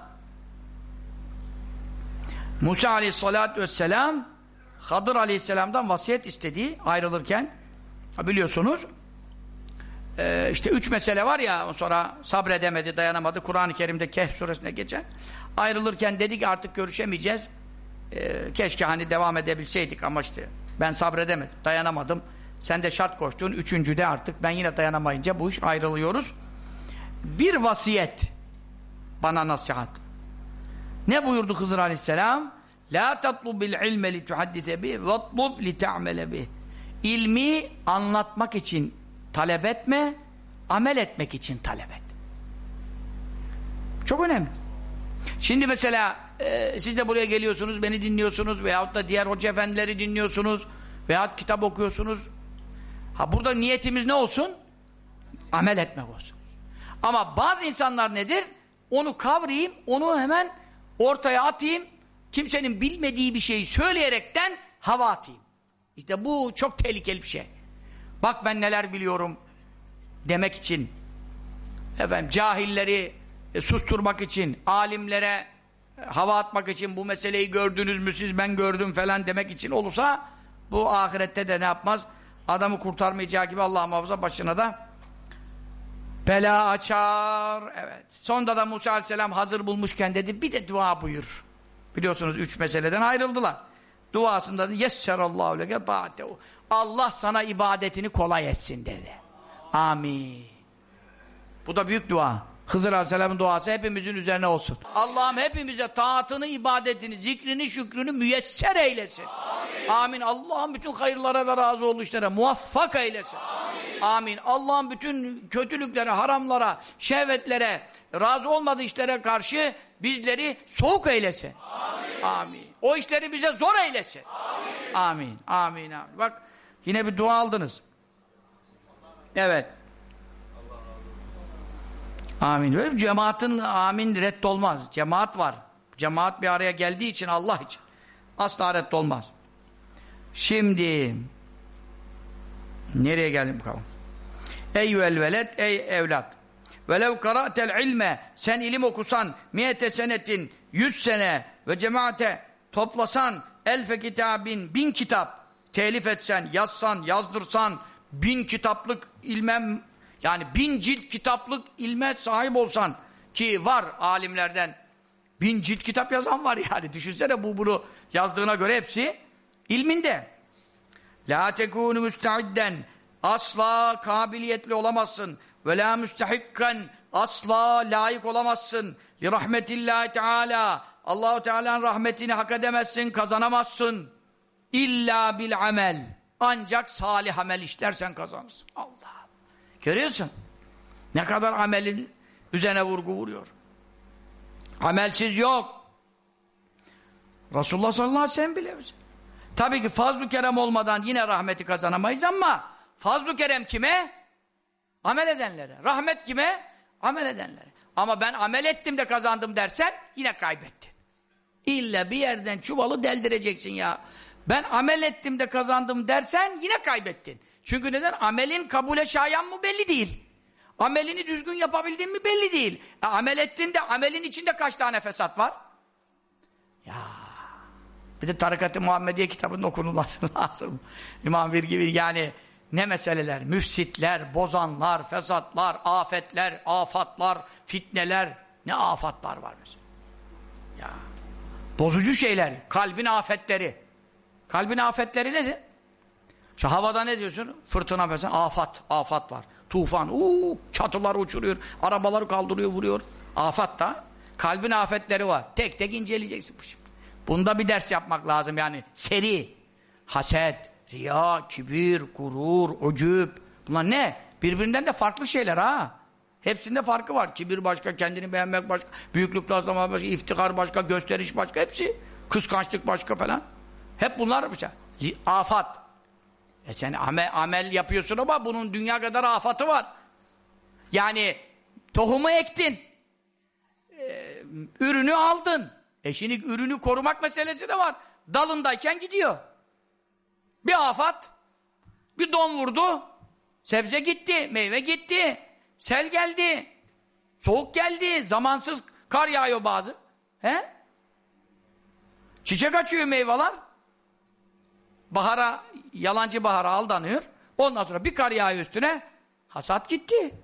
Musa aleyhissalatü vesselam Hadır aleyhisselamdan vasiyet istediği ayrılırken, biliyorsunuz işte 3 mesele var ya, sonra sabredemedi, dayanamadı. Kur'an-ı Kerim'de Kehf suresine geçen. Ayrılırken dedi ki artık görüşemeyeceğiz. Keşke hani devam edebilseydik ama işte ben sabredemedim, dayanamadım. Sen de şart koştun. 3.'de artık ben yine dayanamayınca bu iş ayrılıyoruz. Bir vasiyet, bana nasihat. Ne buyurdu Hızır aleyhisselam? La tatlub bil ilme li tuhaddise bih ve atlub li ta'mele bih. İlmi anlatmak için talep etme, amel etmek için talep et. Çok önemli. Şimdi mesela siz de buraya geliyorsunuz, beni dinliyorsunuz veyahut da diğer hoca efendileri dinliyorsunuz veyahut kitap okuyorsunuz. Burada niyetimiz ne olsun? Amel etmek olsun. Ama bazı insanlar nedir? Onu kavrayayım, onu hemen ortaya atayım, kimsenin bilmediği bir şeyi söyleyerekten hava atayım. İşte bu çok tehlikeli bir şey. Bak ben neler biliyorum demek için, efendim cahilleri susturmak için, alimlere hava atmak için bu meseleyi gördünüz mü siz, ben gördüm falan demek için olursa bu ahirette de ne yapmaz? Adamı kurtarmayacağı gibi Allah muhafaza başına da bela açar. Evet. Sonunda da Musa Aleyhisselam hazır bulmuşken dedi bir de dua buyur. Biliyorsunuz 3 meseleden ayrıldılar. Duasında da yesserallahu leke ba'dehu. Allah sana ibadetini kolay etsin dedi. Amin. Bu da büyük dua. Hızır Aleyhisselam'ın duası hepimizin üzerine olsun. Allah'ım hepimize taatını, ibadetini, zikrini, şükrünü müyesser eylesin. Amin. Amin. Allah'ım bütün hayırlara ve razı olduğu işlere muvaffak eylesin. Amin. Amin. Allah'ım bütün kötülüklere, haramlara, şehvetlere, razı olmadığı işlere karşı bizleri soğuk eylesin. Amin. Amin. O işleri bize zor eylesin. Amin. Amin. Amin. Amin. Bak yine bir dua aldınız. Evet. Amin. Böyle cemaatin amin reddolmaz. Cemaat var. Cemaat bir araya geldiği için Allah için. Asla reddolmaz. Şimdi nereye geldim bakalım? Eyyüel veled, ey evlat. Velev kara'tel ilme, sen ilim okusan, miyete senetin, 100 sene ve cemaate toplasan, elfe kitabin, 1000 kitap telif etsen, yazsan, yazdırsan, 1000 kitaplık ilmem, yani 1000 cilt kitaplık ilme sahip olsan, ki var alimlerden 1000 cilt kitap yazan var yani, düşünsene bunu yazdığına göre hepsi ilminde. La tekûnü müsteidden, asla kabiliyetli olamazsın. Ve la müstehikken, asla layık olamazsın. Li rahmetillahi teâlâ, Allah-u Teala'nın rahmetini hak edemezsin, kazanamazsın. İlla bil amel, ancak salih amel işlersen kazanırsın. Allah. Görüyorsun? Ne kadar amelin üzerine vurgu vuruyor. Amelsiz yok. Resulullah sallallahu aleyhi ve sellem bile bize. Tabii ki fazl-ı kerem olmadan yine rahmeti kazanamayız ama fazl-ı kerem kime? Amel edenlere. Rahmet kime? Amel edenlere. Ama ben amel ettim de kazandım dersen yine kaybettin. İlla bir yerden çuvalı deldireceksin ya. Ben amel ettim de kazandım dersen yine kaybettin. Çünkü neden? Amelin kabule şayan mı belli değil. Amelini düzgün yapabildin mi belli değil. Amel ettin de amelin içinde kaç tane fesat var? Ya. Bir de Tarikat-ı Muhammediye kitabının okunulması lazım. İmam Bir gibi yani ne meseleler? Müfsitler, bozanlar, fesatlar, afetler, afatlar, fitneler. Ne afatlar var mesela. Ya. Bozucu şeyler. Kalbin afetleri. Kalbin afetleri nedir? Şu havada ne diyorsun? Fırtına mesela afat var. Tufan, çatılar uçuruyor, arabaları kaldırıyor, vuruyor. Afat da. Kalbin afetleri var. Tek tek inceleyeceksin bu şimdi. Bunda bir ders yapmak lazım yani. Seri, haset, riya, kibir, gurur, ucub. Bunlar ne? Birbirinden de farklı şeyler ha. Hepsinde farkı var. Kibir başka, kendini beğenmek başka, büyüklük taslamak başka, iftihar başka, gösteriş başka, hepsi. Kıskançlık başka falan. Hep bunlar bir şey. Afat. Sen amel yapıyorsun ama bunun dünya kadar afatı var. Yani tohumu ektin. Ürünü aldın. Şimdi ürünü korumak meselesi de var. Dalındayken gidiyor. Bir afat, bir don vurdu, sebze gitti, meyve gitti, sel geldi, soğuk geldi, zamansız kar yağıyor bazı. He? Çiçek açıyor meyveler. Bahara, yalancı bahara aldanıyor. Ondan sonra bir kar yağıyor üstüne, hasat gitti.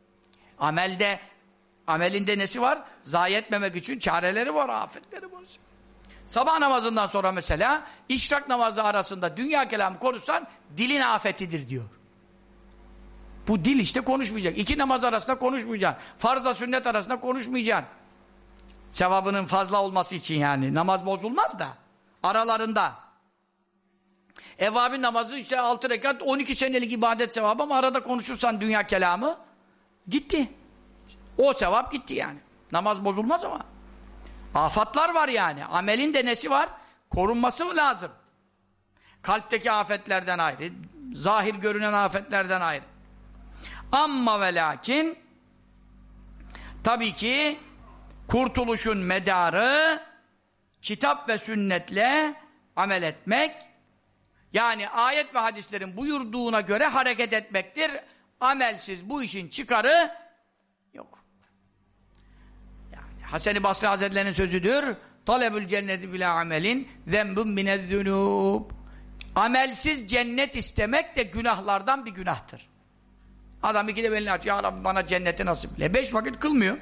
Amelinde nesi var? Zayi etmemek için çareleri var, afetleri var. Sabah namazından sonra mesela işrak namazı arasında dünya kelamı konuşsan dilin afetidir diyor. Bu dil işte konuşmayacak. 2 namaz arasında konuşmayacaksın. Farzla sünnet arasında konuşmayacaksın. Sevabının fazla olması için yani. Namaz bozulmaz da. Aralarında. Evvabin namazı işte 6 rekat 12 senelik ibadet sevabı ama arada konuşursan dünya kelamı gitti. O sevap gitti yani. Namaz bozulmaz ama. Afatlar var yani. Amelin de nesi var? Korunması mı lazım? Kalpteki afetlerden ayrı. Zahir görünen afetlerden ayrı. Amma ve lakin tabii ki kurtuluşun medarı kitap ve sünnetle amel etmek, yani ayet ve hadislerin buyurduğuna göre hareket etmektir. Amelsiz bu işin çıkarı yok. Yani Hasan-ı Basri Hazretleri'nin sözüdür. Talebül cenneti bila amelin zembun minezzunub. Amelsiz cennet istemek de günahlardan bir günahtır. Adam ikide belini açıyor. Ya Rabbi bana cenneti nasiple. 5 vakit kılmıyor.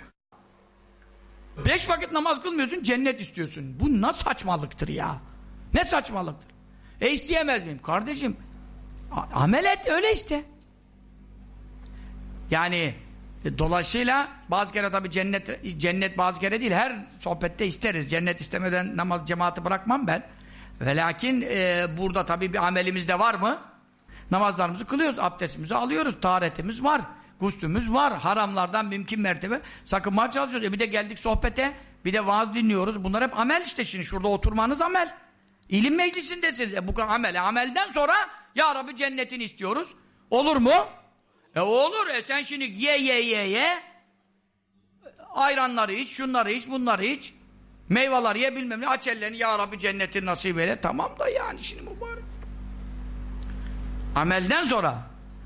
5 vakit namaz kılmıyorsun, cennet istiyorsun. Bu ne saçmalıktır ya? Ne saçmalıktır? İsteyemez miyim? Kardeşim, amel et, öyle iste. Yani dolayısıyla bazı kere tabii cennet bazı kere değil, her sohbette isteriz. Cennet istemeden namaz cemaati bırakmam ben. Ve lakin burada tabii bir amelimiz de var mı? Namazlarımızı kılıyoruz, abdestimizi alıyoruz, taharetimiz var, guslümüz var, haramlardan mümkün mertebe sakınmaya çalışıyoruz. Bir de geldik sohbete, bir de vaaz dinliyoruz. Bunlar hep amel işte şimdi. Şurada oturmanız amel. İlim meclisindesiniz. Bu amel. Amelden sonra ya Rabbi cennetini istiyoruz. Olur mu? Olur. Sen şimdi ye. Ayranları iç, şunları iç, bunları iç. Meyveleri ye bilmem ne. Aç ellerini ya Rabbi cennetini nasip eyle. Tamam da yani şimdi mübarek. Amelden sonra.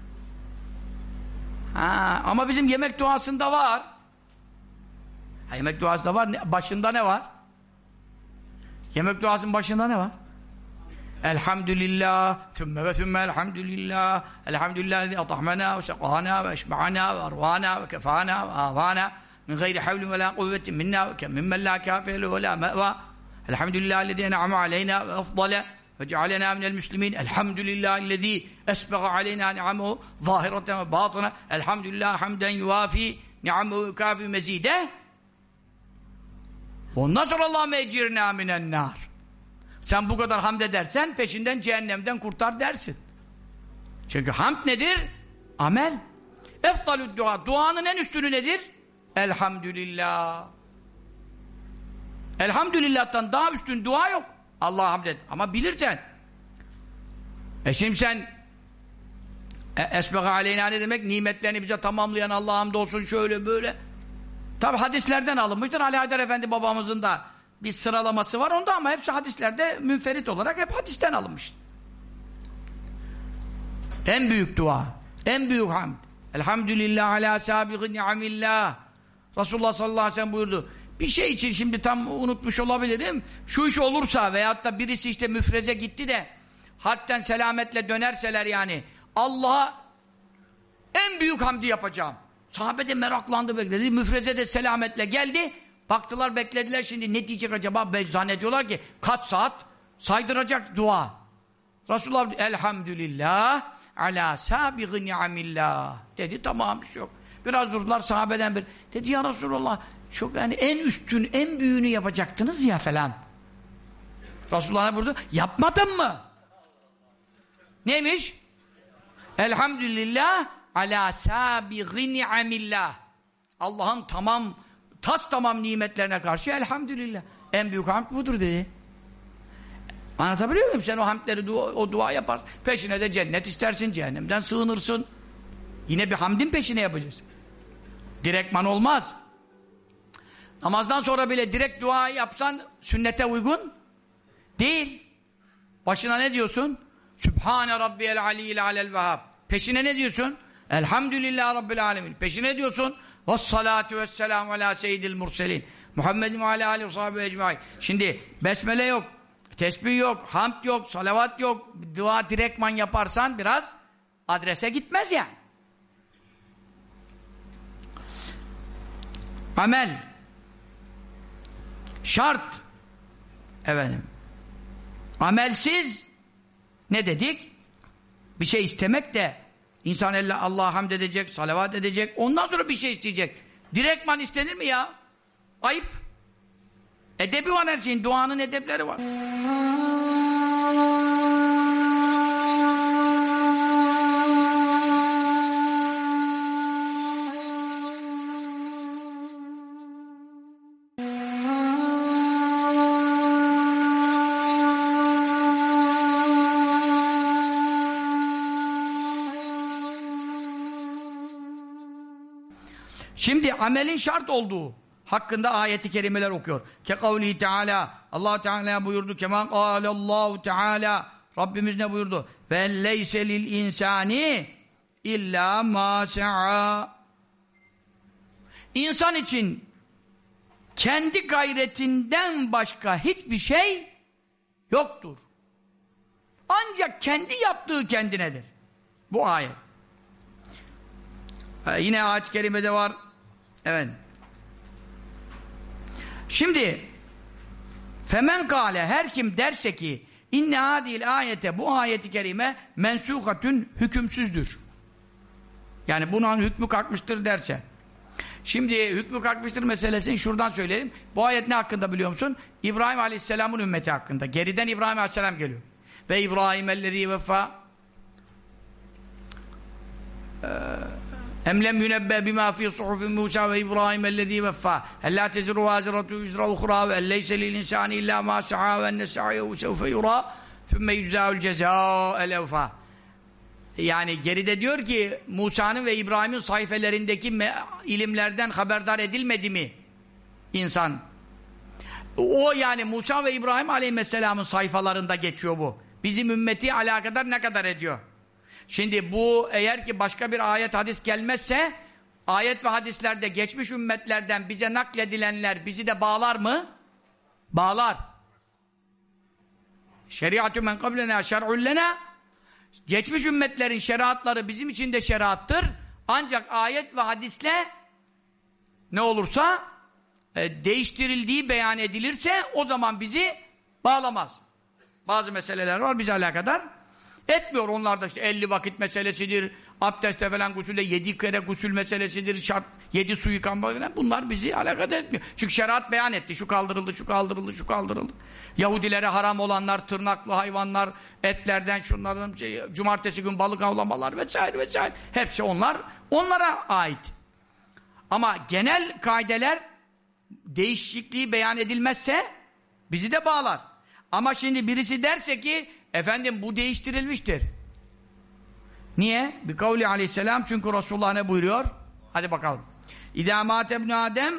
Ama bizim yemek duasında var. Yemek duasında var. Başında ne var? Yemek duasının başında ne var? Elhamdülillah, thümme ve thümme elhamdülillah, elhamdülillah atahmena ve şekâna ve eşba'ana ve arvana ve kefâna ve âvâna min gayri havlin ve la kuvvetin minna ve kem mimmen la kâfeyle ve la me'va. Elhamdülillahillezî en'ame aleyna ve afdale ve cealena minel müslimîn. Elhamdülillahillezî esbega aleyna ni'amehu zâhireten ve bâtıne. Elhamdülillah hamden yuvâfî ni'amehu yukâfî mezîde. Ondan sonra Allahümme ecirnâ minennâr. Sen bu kadar hamd edersen peşinden cehennemden kurtar dersin. Çünkü hamd nedir? Amel. Efdalü dua. Duanın en üstünü nedir? Elhamdülillah. Elhamdülillah'tan daha üstün dua yok. Allah'a hamd et. Ama bilirsen. Şimdi sen esbega aleyna ne demek? Nimetlerini bize tamamlayan Allah'a hamdolsun şöyle böyle. Tabi hadislerden alınmıştır. Ali Haydar Efendi babamızın da bir sıralaması var onda ama hepsi hadislerde münferit olarak hep hadisten alınmış. En büyük dua, en büyük hamd. Elhamdülillah ala sabiqi ni'amillah. Resulullah sallallahu aleyhi ve sellem buyurdu. Bir şey için şimdi tam unutmuş olabilirim. Şu iş olursa veyahut da birisi işte müfreze gitti de harpten selametle dönerseler yani Allah'a en büyük hamdi yapacağım. Sahabe de meraklandı bekledi. Müfreze de selametle geldi. Baktılar beklediler şimdi ne diyecek acaba? Zannediyorlar ki kaç saat saydıracak dua. Resulullah elhamdülillah ala sabiqi ni'amillah dedi, tamam bir şey yok. Biraz durdular sahabeden bir. Dedi ya Resulullah çok yani en üstün en büyüğünü yapacaktınız ya falan. Resulullah ne buyurdu? Yapmadın mı? Neymiş? Elhamdülillah ala sabiqi ni'amillah. Allah'ın tamam nimetlerine karşı elhamdülillah. En büyük hamd budur dedi. Anlatabiliyor muyum? Sen o hamdleri, o dua yaparsın. Peşine de cennet istersin, cehennemden sığınırsın. Yine bir hamdin peşine yapacağız. Direktman olmaz. Namazdan sonra bile direkt dua yapsan sünnete uygun değil. Başına ne diyorsun? Sübhane Rabbiyel Aliyyil Alel Vehhab. Peşine ne diyorsun? Elhamdülillah Rabbil Alemin. Peşine ne diyorsun? Vessalatu vesselamu ala seyyidil murselin. Muhammedin ve ala alihi ve sahbihi ecmaîn. Şimdi besmele yok, tesbih yok, hamd yok, salavat yok. Dua direktman yaparsan biraz adrese gitmez yani. Amel şart. Efendim. Amelsiz ne dedik? Bir şey istemek de İnsan Allah'a hamd edecek, salavat edecek, ondan sonra bir şey isteyecek. Direktman istenir mi ya? Ayıp. Edebi var her şeyin, duanın edepleri var. Şimdi amelin şart olduğu hakkında ayeti kerimeler okuyor. Ke kavli Teala, Allah Teala buyurdu. Kema kâlallahu Teala, Rabbimiz ne buyurdu? Ve leyse lil insani illa ma sa'a. İnsan için kendi gayretinden başka hiçbir şey yoktur. Ancak kendi yaptığı kendinedir. Bu ayet. Yine ayet-i kerimede var. Evet. Şimdi femen kâle, her kim derse ki inne hâdihil ayete, bu ayeti kerime mensûhatün, hükümsüzdür. Yani bunun hükmü kalkmıştır derse. Şimdi hükmü kalkmıştır meselesini şuradan söyleyelim. Bu ayet ne hakkında biliyor musun? İbrahim Aleyhisselam'ın ümmeti hakkında. Geriden İbrahim Aleyhisselam geliyor. Ve İbrahim ellezî vefâ emlem yunebbe bimâ fî suhufi Musâ ve İbrahim ellezî veffâ ellâ teziru vâziratun vizra uhrâ ve elleyse lil insâni illâ mâ sa'â ve enne sa'yehu sevfe yurâ thumme yüczâul cezâ'el evfâ. Yani geride diyor ki Musa'nın ve İbrahim'in sayfelerindeki ilimlerden haberdar edilmedi mi insan? O yani Musa ve İbrahim Aleyhisselam'ın sayfalarında geçiyor bu. Bizim ümmeti alakadar ne kadar ediyor? Şimdi bu eğer ki başka bir ayet hadis gelmezse ayet ve hadislerde geçmiş ümmetlerden bize nakledilenler bizi de bağlar mı? Bağlar. Şeriatü men kablena şer'un lena, geçmiş ümmetlerin şeriatları bizim için de şeriattır. Ancak ayet ve hadisle ne olursa değiştirildiği beyan edilirse o zaman bizi bağlamaz. Bazı meseleler var bize alakadar etmiyor. Onlar da işte 50 vakit meselesidir, abdestte falan gusülde 7 kere gusül meselesidir, şart 7 su yıkanma falan. Bunlar bizi alakadar etmiyor. Çünkü şeriat beyan etti. Şu kaldırıldı, şu kaldırıldı, şu kaldırıldı. Yahudilere haram olanlar, tırnaklı hayvanlar, etlerden, şunlardan, cumartesi gün balık avlamalar vesaire vesaire. Hepsi onlara ait. Ama genel kaideler değişikliği beyan edilmezse bizi de bağlar. Ama şimdi birisi derse ki efendim bu değiştirilmiştir. Niye? Bi kavli aleyhisselam, çünkü Resulullah ne buyuruyor? Hadi bakalım. İdâ mâte ibn Adem,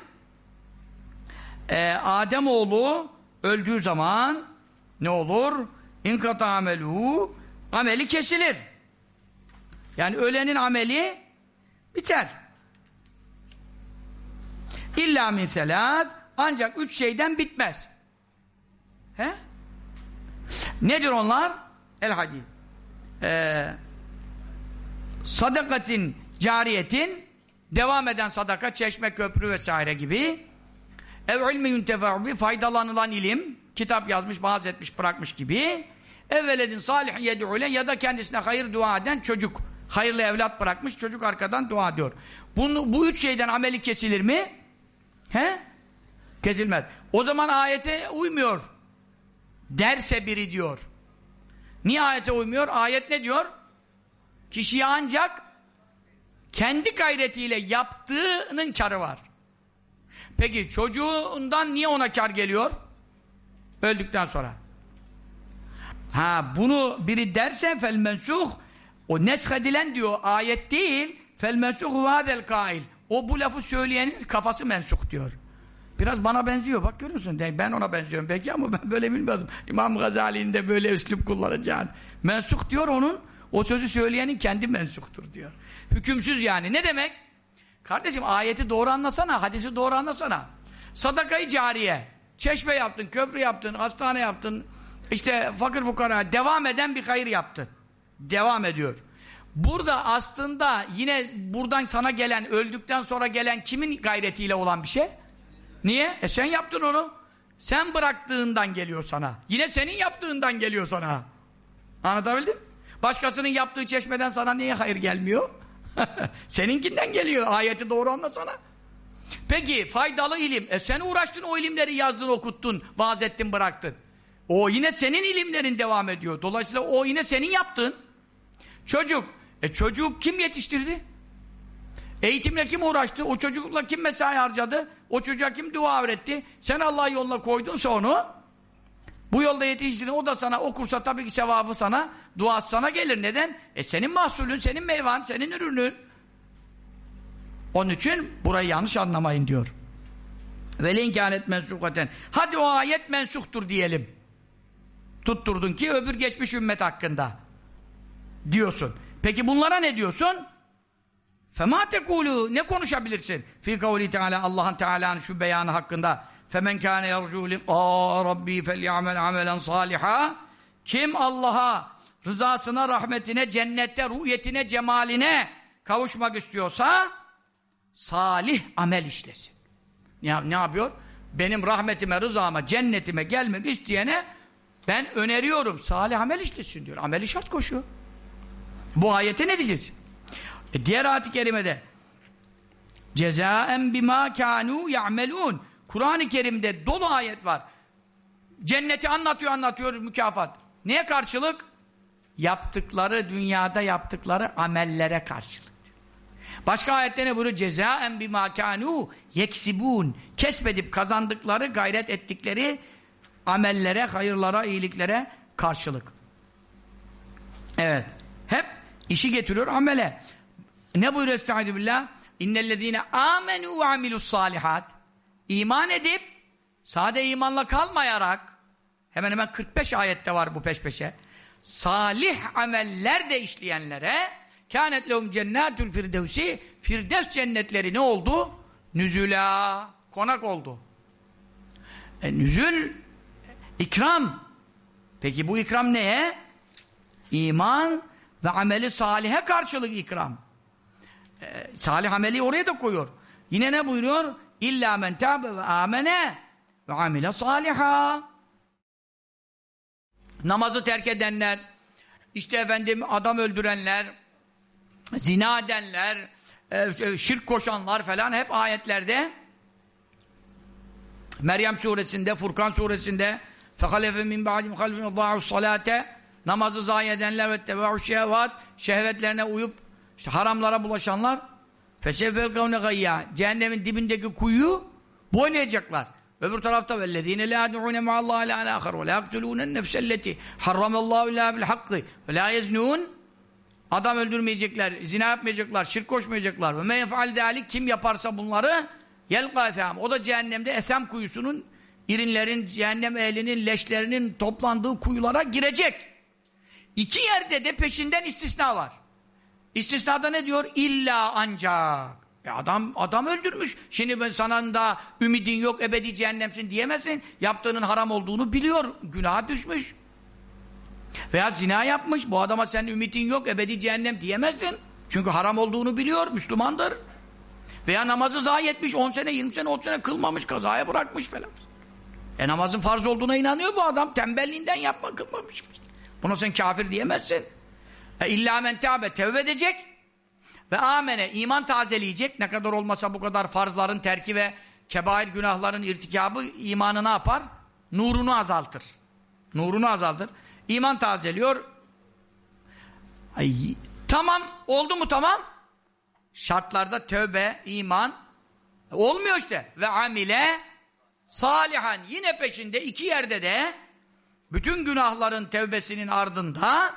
Adem oğlu öldüğü zaman ne olur? İnkata amelû, ameli kesilir. Yani ölenin ameli biter. İllâ min selât, ancak 3 şeyden bitmez. He? Nedir onlar? El hadid. Sadakatin cariyetin, devam eden sadaka, çeşme, köprü vesaire gibi. Ev ilmi yuntefa'u, faydalanılan ilim, kitap yazmış, vaaz etmiş, bırakmış gibi. Evveledin salih yed'ule, ya da kendisine hayır dua eden çocuk, hayırlı evlat bırakmış, çocuk arkadan dua ediyor. Bu 3 şeyden ameli kesilir mi? He? Kesilmez. O zaman ayete uymuyor derse biri diyor. Niye ayete uymuyor? Ayet ne diyor? Kişiye ancak kendi gayretiyle yaptığının karı var. Peki çocuğundan niye ona kar geliyor? Öldükten sonra. Bunu biri derse fel mensuh, o nesh edilen diyor ayet değil, fel mensuh vadel kail. O bu lafı söyleyenin kafası mensuh diyor. Biraz bana benziyor. Bak görüyorsun. Ben ona benziyorum belki ama ben böyle bilmiyordum. İmam Gazali'nin de böyle üslup kullanacağını. Mensuh diyor onun. O sözü söyleyenin kendi mensuhtur diyor. Hükümsüz yani. Ne demek? Kardeşim ayeti doğru anlasana. Hadisi doğru anlasana. Sadakayı cariye. Çeşme yaptın, köprü yaptın, hastane yaptın. İşte fakir fukara devam eden bir hayır yaptın. Devam ediyor. Burada aslında yine buradan sana gelen, öldükten sonra gelen kimin gayretiyle olan bir şey? Niye? Sen yaptın onu. Sen bıraktığından geliyor sana. Yine senin yaptığından geliyor sana. Anlatabildim? Başkasının yaptığı çeşmeden sana niye hayır gelmiyor? Seninkinden geliyor. Ayeti doğru anlasana. Peki faydalı ilim. Sen uğraştın, o ilimleri yazdın, okuttun, vaaz ettin, bıraktın. O yine senin ilimlerin devam ediyor. Dolayısıyla o yine senin yaptığın. Çocuk. Çocuğu kim yetiştirdi? Eğitimle kim uğraştı? O çocukla kim mesai harcadı? O çocuğa kim dua öğretti? Sen Allah yoluna koydunsa onu, bu yolda yetiştirdin, o da sana okursa tabii ki sevabı sana, duası sana gelir. Neden? Senin mahsulün, senin meyvan, senin ürünün. Onun için burayı yanlış anlamayın diyor. Vele inkânet mensukaten. Hadi o ayet mensuhtur diyelim. Tutturdun ki öbür geçmiş ümmet hakkında diyorsun. Peki bunlara ne diyorsun? فَمَا تَقُولُ Ne konuşabilirsin? فِي قَوْلِ Teala Allah'ın Teala'nın şu beyanı hakkında فَمَنْ كَانَ يَرْجُوا لِقَاءَ رَبِّي فَلْيَعْمَلْ عَمَلًا صَالِحًا Kim Allah'a, rızasına, rahmetine, cennette, ruhiyetine, cemaline kavuşmak istiyorsa salih amel işlesin. Ne yapıyor? Benim rahmetime, rızama, cennetime gelmek isteyene ben öneriyorum. Salih amel işlesin diyor. Amel-i şart koşuyor. Bu ayete ne diyeceğiz? Diğer ayet-i kerimede cezaen bima kanu ya'melun. Kur'an-ı Kerim'de dolu ayet var. Cenneti anlatıyor mükafat. Neye karşılık? Yaptıkları, dünyada yaptıkları amellere karşılık. Başka ayette ne buyuruyor? Cezaen bima kanu yeksibun. Kesbedip kazandıkları, gayret ettikleri amellere, hayırlara, iyiliklere karşılık. Evet. Hep işi getiriyor amele. Ne buyuruyor Estaizu billah? İnnellezîne âmenû ve amilussâlihat. İman edip sade imanla kalmayarak hemen hemen 45 ayette var bu peş peşe. Salih ameller de işleyenlere kânet lehum cennâtul firdevsi Firdevs cennetleri ne oldu? Nüzûlâ. Konak oldu. Nüzül ikram. Peki bu ikram neye? İman ve ameli salihe karşılık ikram. Salih ameli oraya da koyuyor. Yine ne buyuruyor? İllâ men tâbe ve âmene ve amile saliha. Namazı terk edenler, işte efendim adam öldürenler, zina edenler, şirk koşanlar falan hep ayetlerde. Meryem suresinde, Furkan suresinde فَخَلَفَ مِنْ بَعْدِمْ خَلْفٍ اَضَاعُوا الصَّلَاةَ Namazı zayi edenler ve اتَّبَعُوا الشَّهَوَاتِ Şehvetlerine uyup işte haramlara bulaşanlar فَسَوْفَ يَلْقَوْنَ غَيَّا Cehennemin dibindeki kuyuyu boylayacaklar. Öbür tarafta وَالَّذ۪ينَ لَا يَدْعُونَ مَعَ اللّٰهِ لَا آخَرُ وَلَا يَقْتُلُونَ النَّفْسَ الَّتِي حَرَّمَ اللّٰهُ اِلَّا بِالْحَقِّ وَلَا يَزْنُونَ Adam öldürmeyecekler, zina yapmayacaklar, şirk koşmayacaklar. وَمَا يَفْعَلْ ذَٰلِكَ Kim yaparsa bunları يَلْقَى اَثَامٍ O da cehennemde esem kuyusunun, irinlerin, cehennem ehlinin, leşlerinin toplandığı kuyulara girecek. İki yerde de peşinden istisna var. İstisnada ne diyor? İlla ancak. Adam öldürmüş. Şimdi ben sana da ümidin yok, ebedi cehennemsin diyemezsin. Yaptığının haram olduğunu biliyor. Günaha düşmüş. Veya zina yapmış. Bu adama senin ümidin yok, ebedi cehennem diyemezsin. Çünkü haram olduğunu biliyor. Müslümandır. Veya namazı zayi etmiş. 10 sene, 20 sene, 30 sene kılmamış. Kazaya bırakmış falan. Namazın farz olduğuna inanıyor bu adam. Tembelliğinden kılmamış. Buna sen kafir diyemezsin. İllâ men tâbe tevbe edecek ve âmene iman tazeleyecek. Ne kadar olmasa bu kadar farzların terki ve kebair günahların irtikabı imanı ne yapar? Nurunu azaltır. Nurunu azaltır. İman tazeliyor. Tamam. Oldu mu tamam? Şartlarda tövbe, iman olmuyor işte. Ve amile salihan. Yine peşinde iki yerde de bütün günahların tevbesinin ardında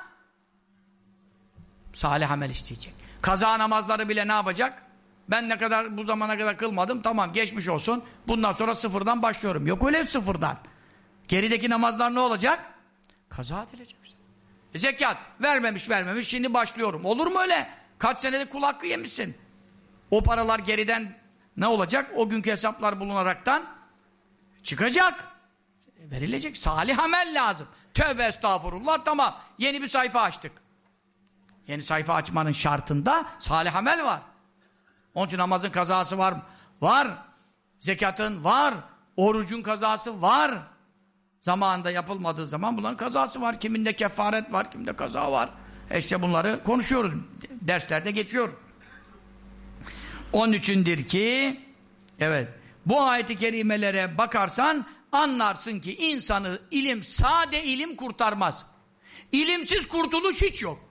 salih amel işleyecek. Kaza namazları bile ne yapacak? Ben ne kadar bu zamana kadar kılmadım, tamam geçmiş olsun. Bundan sonra sıfırdan başlıyorum. Yok öyle sıfırdan. Gerideki namazlar ne olacak? Kaza edilecek. Zekat vermemiş şimdi başlıyorum. Olur mu öyle? Kaç senelik kul hakkı yemişsin. O paralar geriden ne olacak? O günkü hesaplar bulunaraktan çıkacak. Verilecek. Salih amel lazım. Tövbe estağfurullah, tamam. Yeni bir sayfa açtık. Yeni sayfa açmanın şartında salih amel var. Onun için namazın kazası var mı? Var. Zekatın var. Orucun kazası var. Zamanında yapılmadığı zaman bunların kazası var. Kiminde kefaret var, kiminde kaza var. İşte bunları konuşuyoruz. Derslerde geçiyor. Onun içindir ki evet, bu ayet-i kerimelere bakarsan anlarsın ki insanı sade ilim kurtarmaz. İlimsiz kurtuluş hiç yok.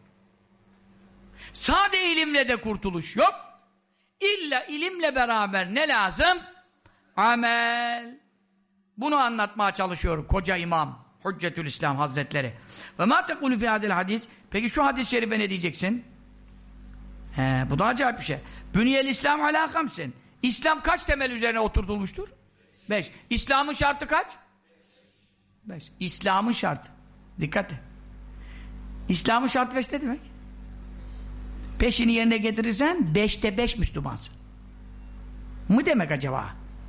Sade ilimle de kurtuluş yok. İlla ilimle beraber ne lazım? Amel. Bunu anlatmaya çalışıyor koca imam Hüccetül İslam Hazretleri. Ve ma tekulü fi hadil hadis. Peki şu hadis-i şerife ne diyeceksin? Bu da acayip bir şey. Bünyel İslam alâ hamsin. İslam kaç temel üzerine oturtulmuştur? 5. İslam'ın şartı kaç? 5. İslam'ın şartı. Dikkat et. İslam'ın şartı 5 ne demek? Beşini yerine getirirsen 5'te 5 Müslümansın. Mı demek acaba?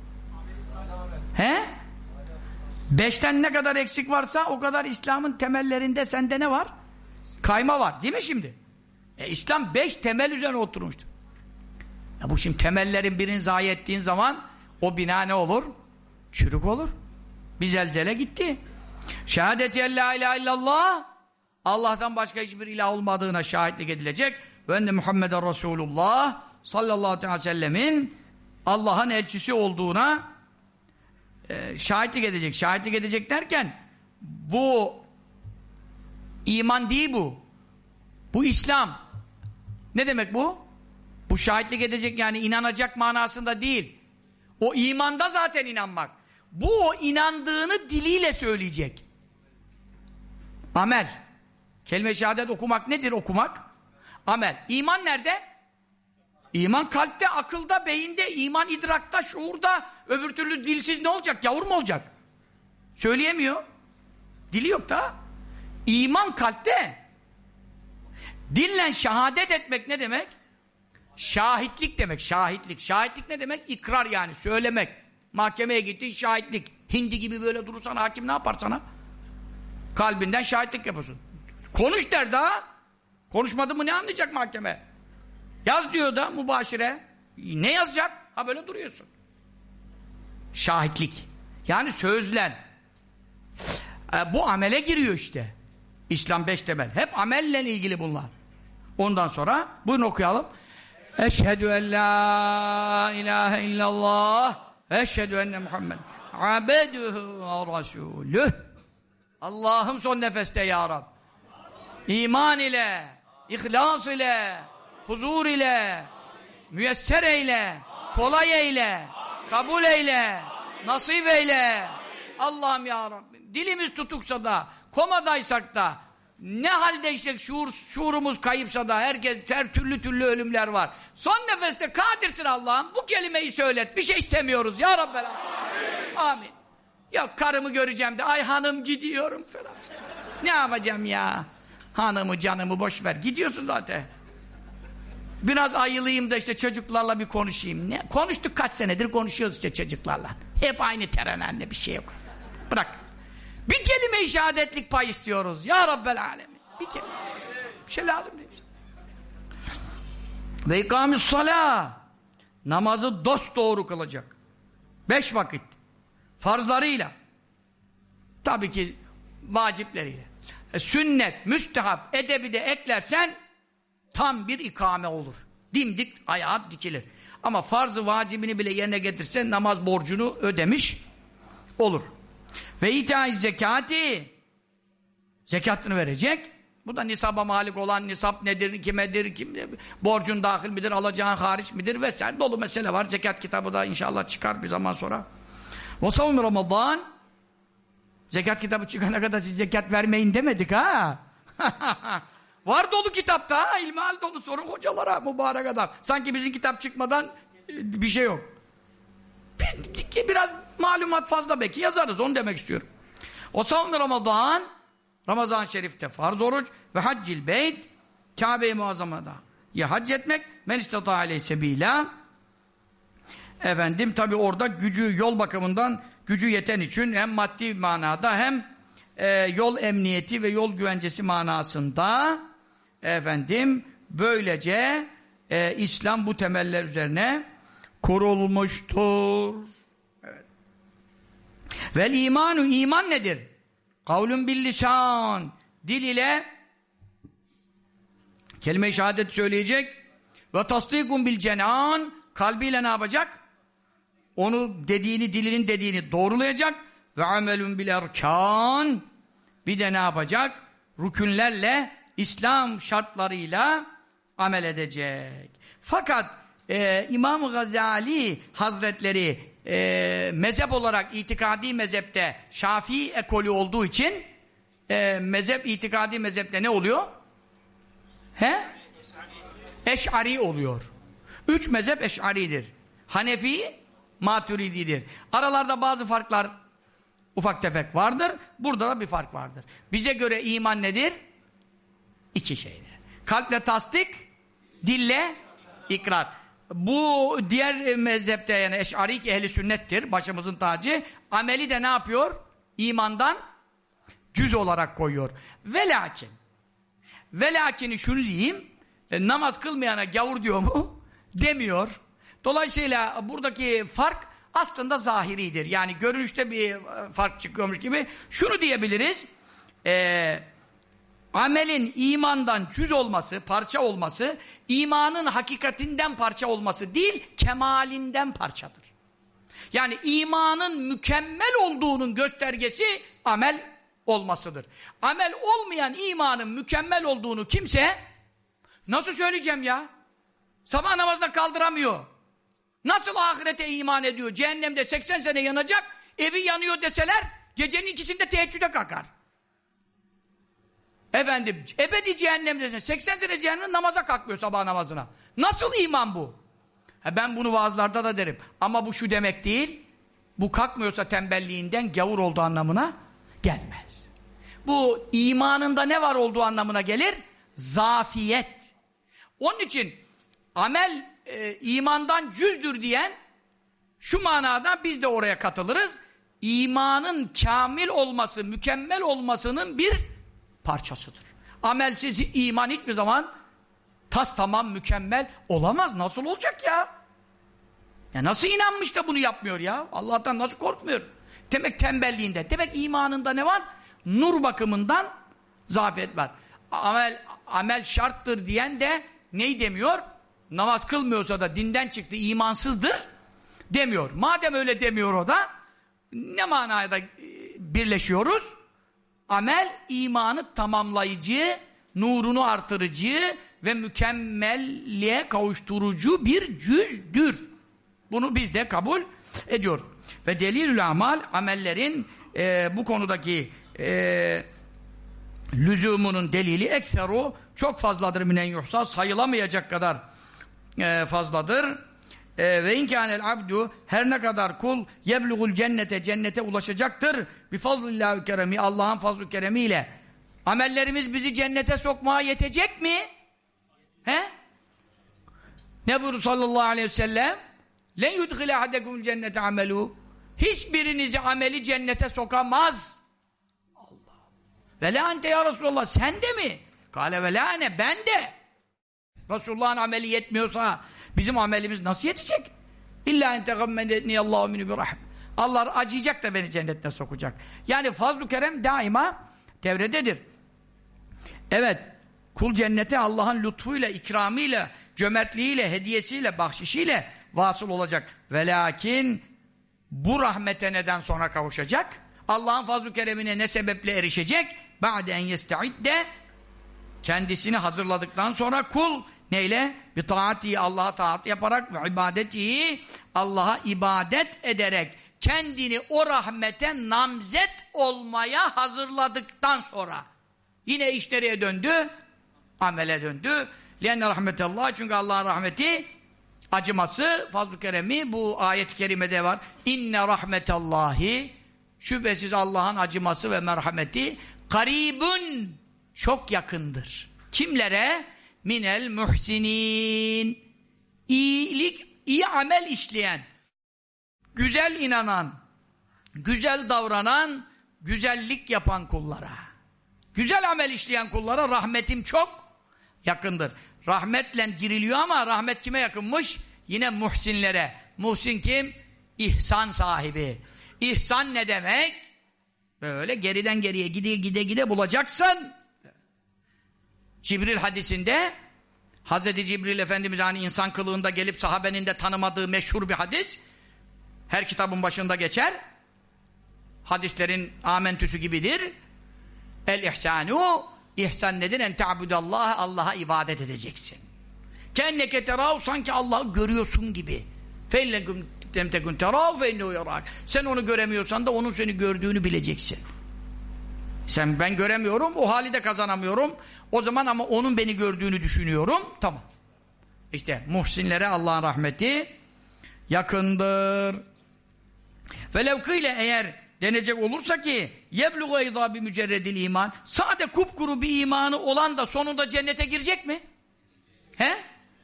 He? 5'ten ne kadar eksik varsa o kadar İslam'ın temellerinde sende ne var? Kayma var. Değil mi şimdi? İslam 5 temel üzerine oturmuştur. Bu şimdi temellerin birini zayi ettiğin zaman o bina ne olur? Çürük olur. Bir zelzele gitti. Şehadeti en la ilahe illallah, Allah'tan başka hiçbir ilah olmadığına şahitlik edilecek ve enne Muhammeden Resulullah sallallahu aleyhi ve sellemin Allah'ın elçisi olduğuna şahitlik edecek. Şahitlik edecek derken bu iman değil bu. Bu İslam. Ne demek bu? Bu şahitlik edecek yani inanacak manasında değil. O imanda zaten inanmak. Bu o inandığını diliyle söyleyecek. Amel. Kelime-i şehadet okumak nedir okumak? Amel. İman nerede? İman kalpte, akılda, beyinde, iman idrakta, şuurda. Öbür türlü dilsiz ne olacak? Yavur mu olacak? Söyleyemiyor. Dili yok da. İman kalpte. Dille şehadet etmek ne demek? Şahitlik demek. Şahitlik. Şahitlik ne demek? İkrar yani. Söylemek. Mahkemeye gittin şahitlik. Hindi gibi böyle durursan hakim ne yapar sana? Kalbinden şahitlik yapıyorsun. Konuş der daha. Konuşmadı mı ne anlayacak mahkeme? Yaz diyor da mübaşire. Ne yazacak? Ha böyle duruyorsun. Şahitlik. Yani sözlen. Bu amele giriyor işte. İslam 5 temel. Hep amelle ilgili bunlar. Ondan sonra buyurun okuyalım. Eşhedü en la ilahe illallah eşhedü enne Muhammed abduhu ve resuluh. Allah'ım son nefeste ya Rab. İman ile, ihlas ile, huzur ile, müyesser eyle, kolay eyle, kabul eyle, nasip eyle. Allah'ım ya Rabbi. Dilimiz tutuksa da, komadaysak da, ne haldeysek şuurumuz kayıpsa da herkes her türlü ölümler var. Son nefeste kadirsin Allah'ım. Bu kelimeyi söylet. Bir şey istemiyoruz ya Rabbel Amin. Amin. Yok karımı göreceğim de ay hanım gidiyorum falan. Ne yapacağım ya? Hanımı canımı boş ver. Gidiyorsun zaten. Biraz ayılayım da işte çocuklarla bir konuşayım. Ne? Konuştuk kaç senedir konuşuyoruz işte çocuklarla. Hep aynı terenlerle bir şey yok. Bırak. Bir kelime-i şehadetlik pay istiyoruz. Ya Rabbel Alemin. Bir kelime. Bir şey lazım değil. Ve ikâmis-salâh. Namazı dosdoğru kılacak. 5 vakit. Farzlarıyla. Tabii ki vacipleriyle. Sünnet, müstehap, edebi de eklersen tam bir ikame olur. Dimdik ayağa dikilir. Ama farz-ı vacibini bile yerine getirsen namaz borcunu ödemiş olur. Ve itâ-i zekâti, zekatını verecek. Bu da nisaba malik olan nisap nedir, kimedir, borcun dahil midir, alacağın hariç midir vesaire dolu mesele var. Zekat kitabı da inşallah çıkar bir zaman sonra. Ve savun Ramazan, zekat kitabı çıkana kadar siz zekat vermeyin demedik ha. Var dolu kitapta ha, ilmihal dolu sorun hocalara mübarek adam. Sanki bizim kitap çıkmadan bir şey yok. Biz biraz malumat fazla belki yazarız onu demek istiyorum. O savun Ramazan, Ramazan-ı Şerif'te farz oruç ve haccil beyt, Kabe-i Muazzama'da ya hac etmek, men istata aleyhi sebîlâ. Efendim tabi orada gücü yol bakımından gücü yeten için hem maddi manada hem yol emniyeti ve yol güvencesi manasında efendim böylece İslam bu temeller üzerine kurulmuştur. Evet. Vel imanu, iman nedir? Kavlun bil lisan, dil ile kelime-i şehadet söyleyecek ve tasdikun bil cenan, kalbiyle ne yapacak? Onu dediğini, dilinin dediğini doğrulayacak ve amelun bil erkan, bir de ne yapacak? Rükünlerle, İslam şartlarıyla amel edecek. Fakat İmam-ı Gazali Hazretleri mezhep olarak itikadi mezhepte Şafii ekolü olduğu için mezhep itikadi mezhepte ne oluyor? He? Eş'ari oluyor. 3 mezhep Eş'aridir. Hanefi, Maturididir. Aralarda bazı farklar ufak tefek vardır. Burada da bir fark vardır. Bize göre iman nedir? 2 şeydir. Kalple tasdik, dille ikrar. Bu diğer mezhepte yani Eş'ari ehli sünnettir. Başımızın tacı. Ameli de ne yapıyor? İmandan cüz olarak koyuyor. Ve lakin'i şunu diyeyim. Namaz kılmayana gavur diyor mu? Demiyor. Dolayısıyla buradaki fark aslında zahiridir. Yani görünüşte bir fark çıkıyormuş gibi. Şunu diyebiliriz. Amelin imandan cüz olması, parça olması, imanın hakikatinden parça olması değil, kemalinden parçadır. Yani imanın mükemmel olduğunun göstergesi amel olmasıdır. Amel olmayan imanın mükemmel olduğunu kimse nasıl söyleyeceğim ya? Sabah namazına kaldıramıyor. Nasıl ahirete iman ediyor? Cehennemde 80 sene yanacak, evi yanıyor deseler gecenin ikisinde teheccüde kalkar. Efendim, ebedi cehennemdesin. 80 sene cehennemde namaza kalkmıyor sabah namazına. Nasıl iman bu? Ben bunu vaazlarda da derim. Ama bu şu demek değil, bu kalkmıyorsa tembelliğinden gavur olduğu anlamına gelmez. Bu imanında ne var olduğu anlamına gelir? Zafiyet. Onun için amel imandan cüzdür diyen şu manada biz de oraya katılırız. İmanın kamil olması, mükemmel olmasının bir parçasıdır. Amelsiz iman hiçbir zaman tamam mükemmel olamaz. Nasıl olacak ya? Ya nasıl inanmış da bunu yapmıyor ya? Allah'tan nasıl korkmuyor? Demek tembelliğinde. Demek imanında ne var? Nur bakımından zafiyet var. Amel şarttır diyen de neyi demiyor? Namaz kılmıyorsa da dinden çıktı, imansızdır demiyor. Madem öyle demiyor o da ne manada birleşiyoruz? Amel imanı tamamlayıcı, nurunu artırıcı ve mükemmelliğe kavuşturucu bir cüzdür. Bunu biz de kabul ediyoruz. Ve delilül amal, amellerin bu konudaki lüzumunun delili ekseru, çok fazladır minen yuhsa, sayılamayacak kadar fazladır. Ve inkânel abdu, her ne kadar kul yeblugul cennete, cennete ulaşacaktır bi fazlillâhi keremi, Allah'ın fazl-ı keremiyle. Amellerimiz bizi cennete sokmaya yetecek mi? He? Ne buyurdu sallallahu aleyhi ve sellem? Len yudhile ahadekumul cennete amelû. Hiçbirinizi ameli cennete sokamaz. Allah. Ve la ente ya Resulallah, sen de mi? Kâle ve la ene, ben de. Resulullah'ın ameli yetmiyorsa bizim amelimiz nasıl yetecek? İlla en tegammedetni Allahu minhu bir rahim. Allah acıyacak da beni cennetine sokacak. Yani fazl-ı kerem daima devrededir. Evet, kul cennete Allah'ın lütfuyla, ikramıyla, cömertliğiyle, hediyesiyle, bahşişiyle vasıl olacak. Ve lakin bu rahmete neden sonra kavuşacak? Allah'ın fazl-ı keremine ne sebeple erişecek? Ba'de en yesta'idde, kendisini hazırladıktan sonra kul neyle? Bir taati, Allah'a taat yaparak ve ibadeti, Allah'a ibadet ederek kendini o rahmete namzet olmaya hazırladıktan sonra yine iş nereye döndü? Amele döndü. Lienne rahmetallah, çünkü Allah'ın rahmeti, acıması, fazl-ı keremi bu ayet-i kerimede var. İnne rahmetallahi, şüphesiz Allah'ın acıması ve merhameti karibun, çok yakındır. Kimlere? Minel muhsinin, iyi amel işleyen, güzel inanan, güzel davranan, güzellik yapan kullara. Güzel amel işleyen kullara rahmetim çok yakındır. Rahmetle giriliyor ama rahmet kime yakınmış? Yine muhsinlere. Muhsin kim? İhsan sahibi. İhsan ne demek? Böyle geriden geriye gide bulacaksın. Cibril hadisinde Hazreti Cibril Efendimiz hani insan kılığında gelip sahabenin de tanımadığı meşhur bir hadis. Her kitabın başında geçer. Hadislerin amentüsü gibidir. El ihsanu, ihsan nedir? En ta'budallah, Allah'a ibadet edeceksin. Kenneke terav, sanki Allah'ı görüyorsun gibi. Fe'inlekum temtekun terav fe innehu yarak. Sen onu göremiyorsan da onun seni gördüğünü bileceksin. Ben göremiyorum, o hali de kazanamıyorum. O zaman ama onun beni gördüğünü düşünüyorum. Tamam. İşte muhsinlere Allah'ın rahmeti yakındır. Velev kıyle, eğer denecek olursa ki yebluğu eyzâ bi mücerredil iman, sade kupkuru bir imanı olan da sonunda cennete girecek mi? He?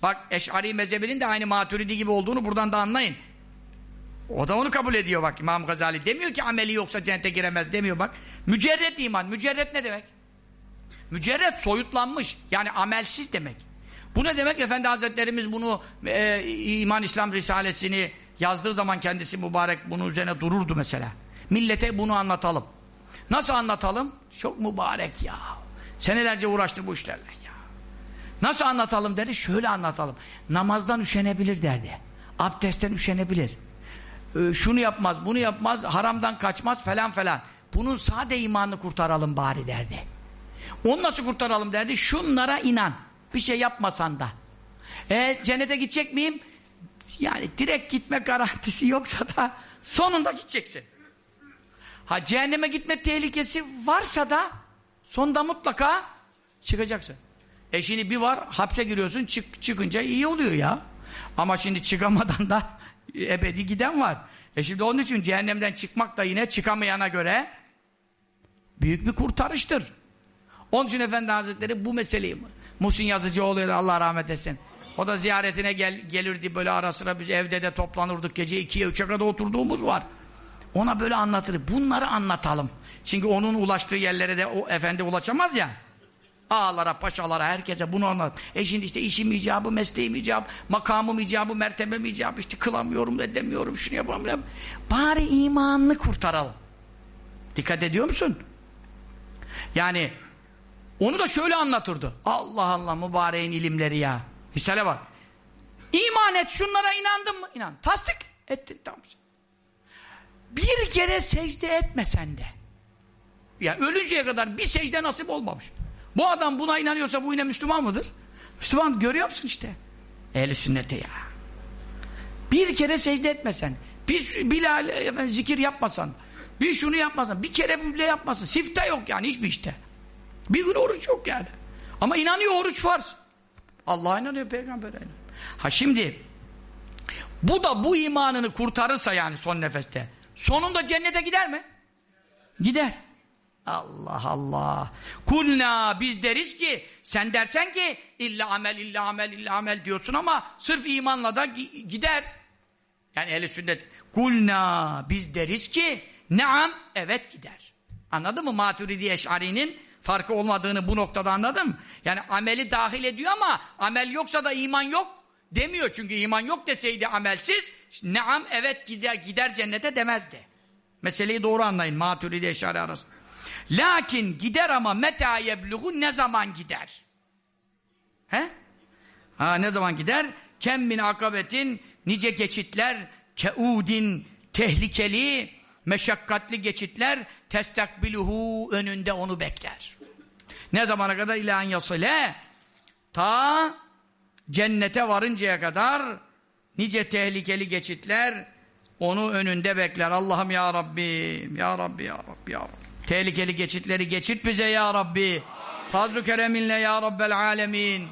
Bak Eş'ari mezhebinin de aynı Maturidi gibi olduğunu buradan da anlayın. O da onu kabul ediyor bak İmam Gazali. Demiyor ki ameli yoksa cennete giremez demiyor bak. Mücerret iman. Mücerret ne demek? Mücerret soyutlanmış. Yani amelsiz demek. Bu ne demek? Efendi Hazretlerimiz bunu İman İslam Risalesini yazdığı zaman kendisi mübarek bunun üzerine dururdu mesela. Millete bunu anlatalım. Nasıl anlatalım? Çok mübarek ya. Senelerce uğraştı bu işlerle ya. Nasıl anlatalım dedi? Şöyle anlatalım. Namazdan üşenebilir derdi. Abdestten üşenebilir. Şunu yapmaz, bunu yapmaz, haramdan kaçmaz falan falan. Bunun sade imanını kurtaralım bari derdi. Onu nasıl kurtaralım derdi? Şunlara inan. Bir şey yapmasan da. Cennete gidecek miyim? Yani direkt gitme garantisi yoksa da sonunda gideceksin. Ha cehenneme gitme tehlikesi varsa da sonunda mutlaka çıkacaksın. Şimdi bir var hapse giriyorsun çıkınca iyi oluyor ya. Ama şimdi çıkamadan da ebedi giden var. Şimdi onun için cehennemden çıkmak da yine çıkamayana göre büyük bir kurtarıştır. Onun için Efendi Hazretleri bu meseleyi Muhsin Yazıcıoğlu'ya da Allah rahmet etsin. O da ziyaretine gelirdi böyle ara sıra biz evde de toplanırdık gece 2'ye 3'e kadar oturduğumuz var. Ona böyle anlatır. Bunları anlatalım. Çünkü onun ulaştığı yerlere de o efendi ulaşamaz ya. Ağalara, paşalara, herkese bunu anlat. Şimdi işte işim icabı, mesleğim icabı, makamım icabı, mertebem icabı, işte kılamıyorum, edemiyorum, şunu yapamıyorum. Bari imanını kurtaralım. Dikkat ediyor musun? Yani onu da şöyle anlatırdı. Allah Allah mübareğin ilimleri ya. Misale bak. İman et, şunlara inandın mı? İnan. Tasdik ettin, tamam. Bir kere secde etmesen de. Ya ölünceye kadar bir secde nasip olmamış. Bu adam buna inanıyorsa bu yine Müslüman mıdır? Müslüman görüyor musun işte? Ehl-i sünnete ya. Bir kere secde etmesen, bir zikir yapmasan, bir şunu yapmasan, bir kere bile yapmasan, sifte yok yani hiçbir işte. Bir gün oruç yok yani. Ama inanıyor oruç farz. Allah'a inanıyor, Peygamber'e inanıyor. Ha şimdi bu da bu imanını kurtarırsa yani son nefeste sonunda cennete gider mi? Gider. Allah Allah. Kulna biz deriz ki sen dersen ki illa amel illa amel illa amel diyorsun ama sırf imanla da gider. Yani ehl-i sünnet. Kulna biz deriz ki naam evet gider. Anladın mı? Maturidi Eş'ari'nin farkı olmadığını bu noktada anladın. Yani ameli dahil ediyor ama amel yoksa da iman yok demiyor. Çünkü iman yok deseydi amelsiz naam evet gider cennete demezdi. Meseleyi doğru anlayın Maturidi Eş'ari arasında. Lakin gider ama meta yebluğu ne zaman gider? He? Ha ne zaman gider? Kem min akabetin nice geçitler keudin tehlikeli meşakkatli geçitler testakbiluhu önünde onu bekler. Ne zamana kadar ilan yasile ta cennete varıncaya kadar nice tehlikeli geçitler onu önünde bekler. Allah'ım ya Rabbim ya Rabbi ya Rabbi ya Rabbi. Tehlikeli geçitleri geçit bize ya Rabbi. Fazl-ı kereminle ya Rabbel alemin.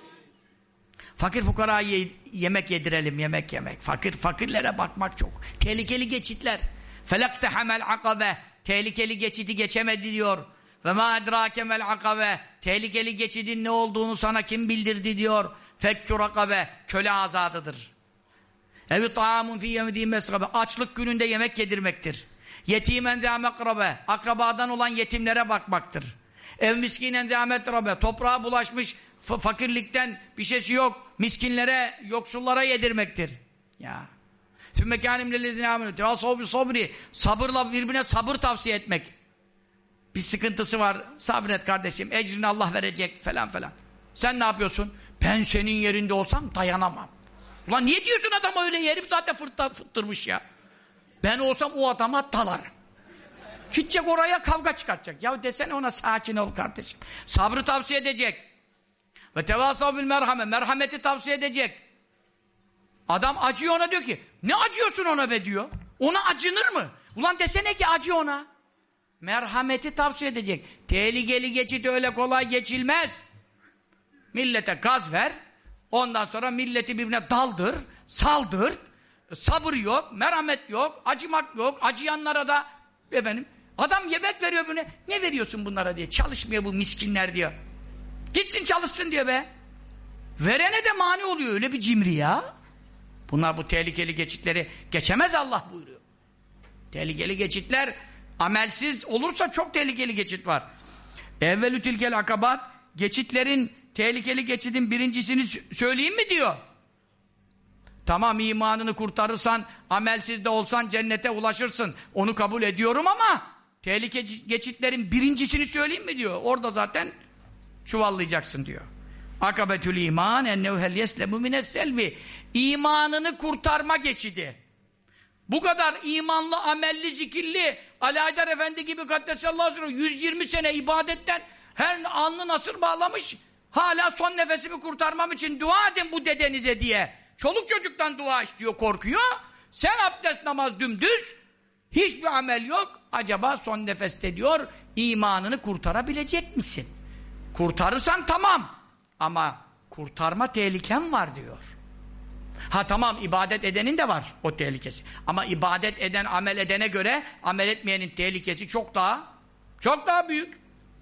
Fakir fukaraya yemek yedirelim, yemek. Fakirlere bakmak çok. Tehlikeli geçitler. Felaktehamel akabe. Tehlikeli geçidi geçemedi diyor. Ve ma edrakemel akabe. Tehlikeli geçidin ne olduğunu sana kim bildirdi diyor. Fekkü rakabe. Köle azadıdır. Evi ta'amun fi yemediğim mesrabe. Açlık gününde yemek yedirmektir. Yetimen zâ mekrabe. Akrabadan olan yetimlere bakmaktır. Ev miskinen zâ metrabe. Toprağa bulaşmış fakirlikten bir şeysi yok. Miskinlere, yoksullara yedirmektir. Ya. Sümmekânim lellezîne âmenû. Tevâsavû bis-sabri. Sabırla birbirine sabır tavsiye etmek. Bir sıkıntısı var. Sabret kardeşim. Ecrini Allah verecek falan falan. Sen ne yapıyorsun? Ben senin yerinde olsam dayanamam. Ulan niye diyorsun adama öyle herif zaten fıttırmış ya. Ben olsam o adama dalarım. Gidecek oraya kavga çıkartacak. Ya desene ona sakin ol kardeşim. Sabrı tavsiye edecek. Ve tevasav bil merhame. Merhameti tavsiye edecek. Adam acıyor ona diyor ki ne acıyorsun ona be diyor. Ona acınır mı? Ulan desene ki acı ona. Merhameti tavsiye edecek. Tehlikeli geçit öyle kolay geçilmez. Millete gaz ver. Ondan sonra milleti birbirine daldır. Saldır. Sabır yok, merhamet yok, acımak yok, acıyanlara da efendim, adam yemek veriyor böyle, ne veriyorsun bunlara diye, çalışmıyor bu miskinler diyor. Gitsin çalışsın diyor be. Verene de mani oluyor. Öyle bir cimri ya. Bunlar bu tehlikeli geçitleri geçemez Allah buyuruyor. Tehlikeli geçitler amelsiz olursa çok tehlikeli geçit var. Evvelü tilkel akabat, geçitlerin, tehlikeli geçidin birincisini söyleyeyim mi diyor. Tamam, imanını kurtarırsan, amelsiz de olsan cennete ulaşırsın. Onu kabul ediyorum ama tehlikeli geçitlerin birincisini söyleyeyim mi diyor. Orada zaten çuvallayacaksın diyor. Akabetül iman ennehu hel yeslemu minesselbi. İmanını kurtarma geçidi. Bu kadar imanlı, amelli, zikirli Ali Haydar Efendi gibi Kaddesallahu aleyhi ve sellem 120 sene ibadetten her alnı nasır bağlamış, hala son nefesimi kurtarmam için dua edin bu dedenize diye. Çoluk çocuktan dua istiyor, korkuyor. Sen abdest, namaz dümdüz, hiçbir amel yok. Acaba son nefeste diyor, imanını kurtarabilecek misin? Kurtarırsan tamam. Ama kurtarma tehlikem var diyor. Ha tamam, ibadet edenin de var o tehlikesi. Ama ibadet eden, amel edene göre amel etmeyenin tehlikesi çok daha büyük.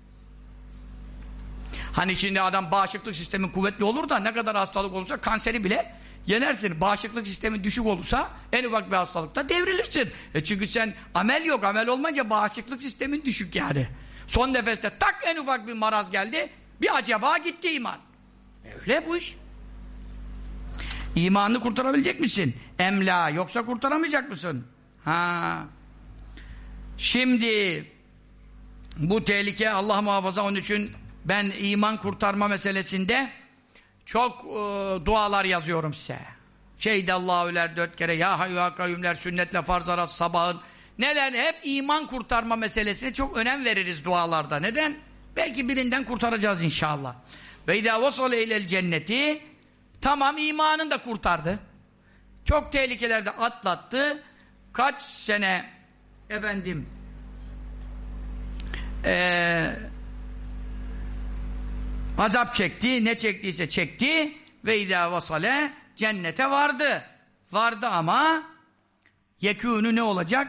Hani şimdi adam bağışıklık sistemi kuvvetli olur da ne kadar hastalık olursa kanseri bile yenersin. Bağışıklık sistemi düşük olursa en ufak bir hastalıkta devrilirsin. Çünkü sen amel yok. Amel olmayınca bağışıklık sistemin düşük yani. Son nefeste tak en ufak bir maraz geldi. Bir acaba gitti iman. Öyle bu iş. İmanını kurtarabilecek misin? Emla. Yoksa kurtaramayacak mısın? Ha. Şimdi bu tehlike Allah muhafaza, onun için ben iman kurtarma meselesinde çok dualar yazıyorum size. Şeydallahüler 4 kere, ya hayyu ya kayyumler, sünnetle farz arası sabahın. Neler, hep iman kurtarma meselesine çok önem veririz dualarda. Neden? Belki birinden kurtaracağız inşallah. Ve idâ vasale ilel cenneti, tamam imanını da kurtardı. Çok tehlikelerde atlattı. Kaç sene efendim azap çekti, ne çektiyse çekti ve idâ vasale cennete vardı. Vardı ama yekûnü ne olacak?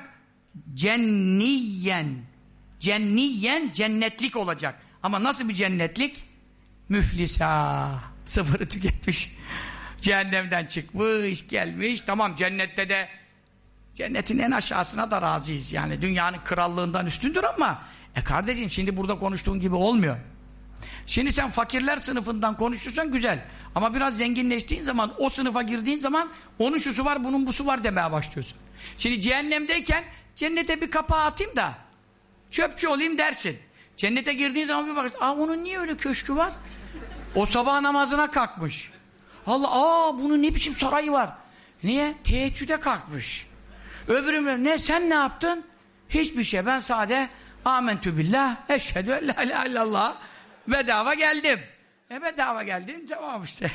Cenniyen. Cenniyen, cennetlik olacak. Ama nasıl bir cennetlik? Müflisa. Sıfırı tüketmiş. Cehennemden çıkmış, gelmiş. Tamam, cennette de cennetin en aşağısına da razıyız. Yani dünyanın krallığından üstündür ama kardeşim şimdi burada konuştuğun gibi olmuyor. Şimdi sen fakirler sınıfından konuşursan güzel. Ama biraz zenginleştiğin zaman, o sınıfa girdiğin zaman onun şusu var, bunun busu var demeye başlıyorsun. Şimdi cehennemdeyken cennete bir kapağı atayım da çöpçü olayım dersin. Cennete girdiğin zaman bir bakarsın, onun niye öyle köşkü var? O sabah namazına kalkmış. Allah, bunun ne biçim sarayı var? Niye? Teheccüde kalkmış. Öbürü ne, sen ne yaptın? Hiçbir şey, ben sade amentü billah, eşhedü en la ilahe illallah, bedava geldim. Bedava geldin, tamam işte.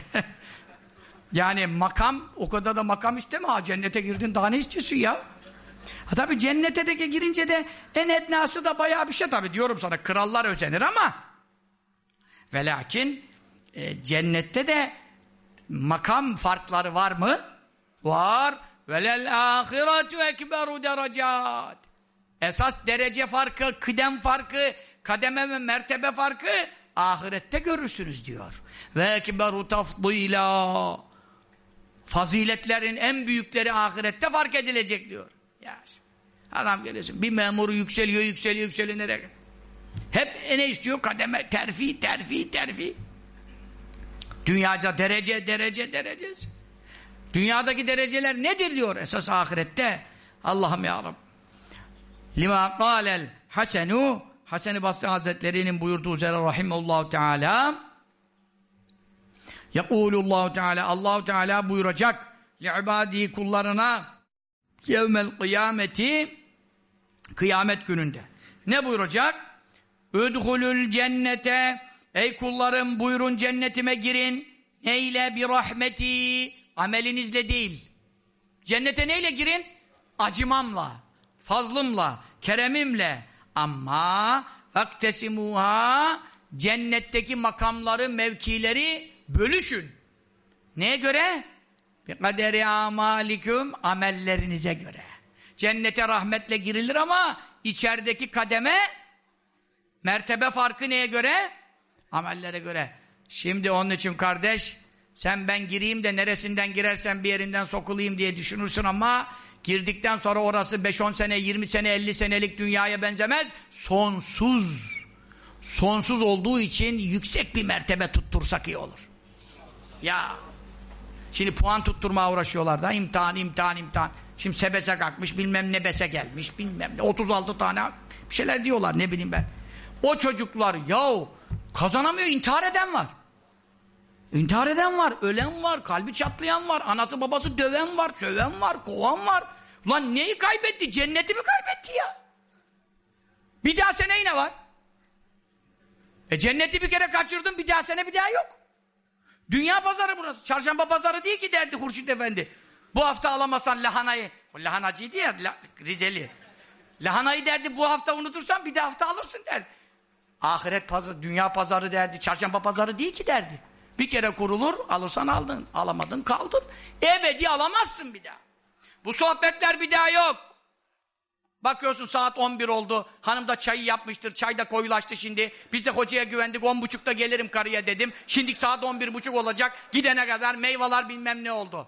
Yani makam, o kadar da makam isteme ha, cennete girdin daha ne istiyorsun ya? Ha tabi cennete de girince de en etnası da bayağı bir şey tabi, diyorum sana, krallar özenir ama ve lakin cennette de makam farkları var mı? Var. Velel ahiretu ekberu derecat. Esas derece farkı, kıdem farkı, kademe ve mertebe farkı ahirette görürsünüz diyor. Ve ekberu tafdîlâ. Faziletlerin en büyükleri ahirette fark edilecek diyor. Ya adam geliyorsun, bir memuru yükseliyor nereye? Hep ne istiyor? Kademe, terfi. Dünyaca derece. Dünyadaki dereceler nedir diyor esas ahirette. Allah'ım ya Rabbi. Lima qâlel Hasenu, Hasan-ı Basri Hazretleri'nin buyurduğu üzere rahimehullahu teâlâ, yekulullahu teâlâ, Allahu Teala buyuracak li'ibâdî, kullarına, yevmel kıyameti, kıyamet gününde. Ne buyuracak? Üdhulül cennete, ey kullarım buyurun cennetime girin. Neyle? Bir rahmeti, amelinizle değil. Cennete neyle girin? Acımamla, fazlımla, keremimle. Ama vaktesimuha, cennetteki makamları, mevkileri bölüşün. Neye göre? Bi kaderi amalikum, amellerinize göre. Cennete rahmetle girilir ama içerideki kademe, mertebe farkı neye göre? Amellere göre. Şimdi onun için kardeş, Sen ben gireyim de neresinden girersen bir yerinden sokulayım diye düşünürsün ama girdikten sonra orası 5-10 sene, 20 sene, 50 senelik dünyaya benzemez. Sonsuz. Sonsuz olduğu için yüksek bir mertebe tuttursak iyi olur. Ya şimdi puan tutturmaya uğraşıyorlar da imtihan. Şimdi sebese kalkmış, bilmem ne bese gelmiş, bilmem ne 36 tane bir şeyler diyorlar, ne bileyim ben. O çocuklar yahu kazanamıyor, intihar eden var. İntihar eden var, ölen var, kalbi çatlayan var, anası babası döven var, söven var, kovan var. Ulan neyi kaybetti? Cenneti mi kaybetti ya? Bir daha sene yine var. Cenneti bir kere kaçırdın, bir daha sene bir daha yok. Dünya pazarı burası. Çarşamba pazarı değil ki derdi Hurşit Efendi. Bu hafta alamasan lahanayı, o lahanacıydı ya, Rizeli. Lahanayı derdi, bu hafta unutursan bir de hafta alırsın derdi. Ahiret pazarı, dünya pazarı derdi, çarşamba pazarı değil ki derdi. Bir kere kurulur, alırsan aldın, alamadın kaldın. Ebedi alamazsın bir daha. Bu sohbetler bir daha yok. Bakıyorsun saat 11 oldu, hanım da çayı yapmıştır, çay da koyulaştı şimdi. Biz de hocaya güvendik, 10.30'da gelirim karıya dedim. Şimdi saat 11.30 olacak, gidene kadar meyveler bilmem ne oldu.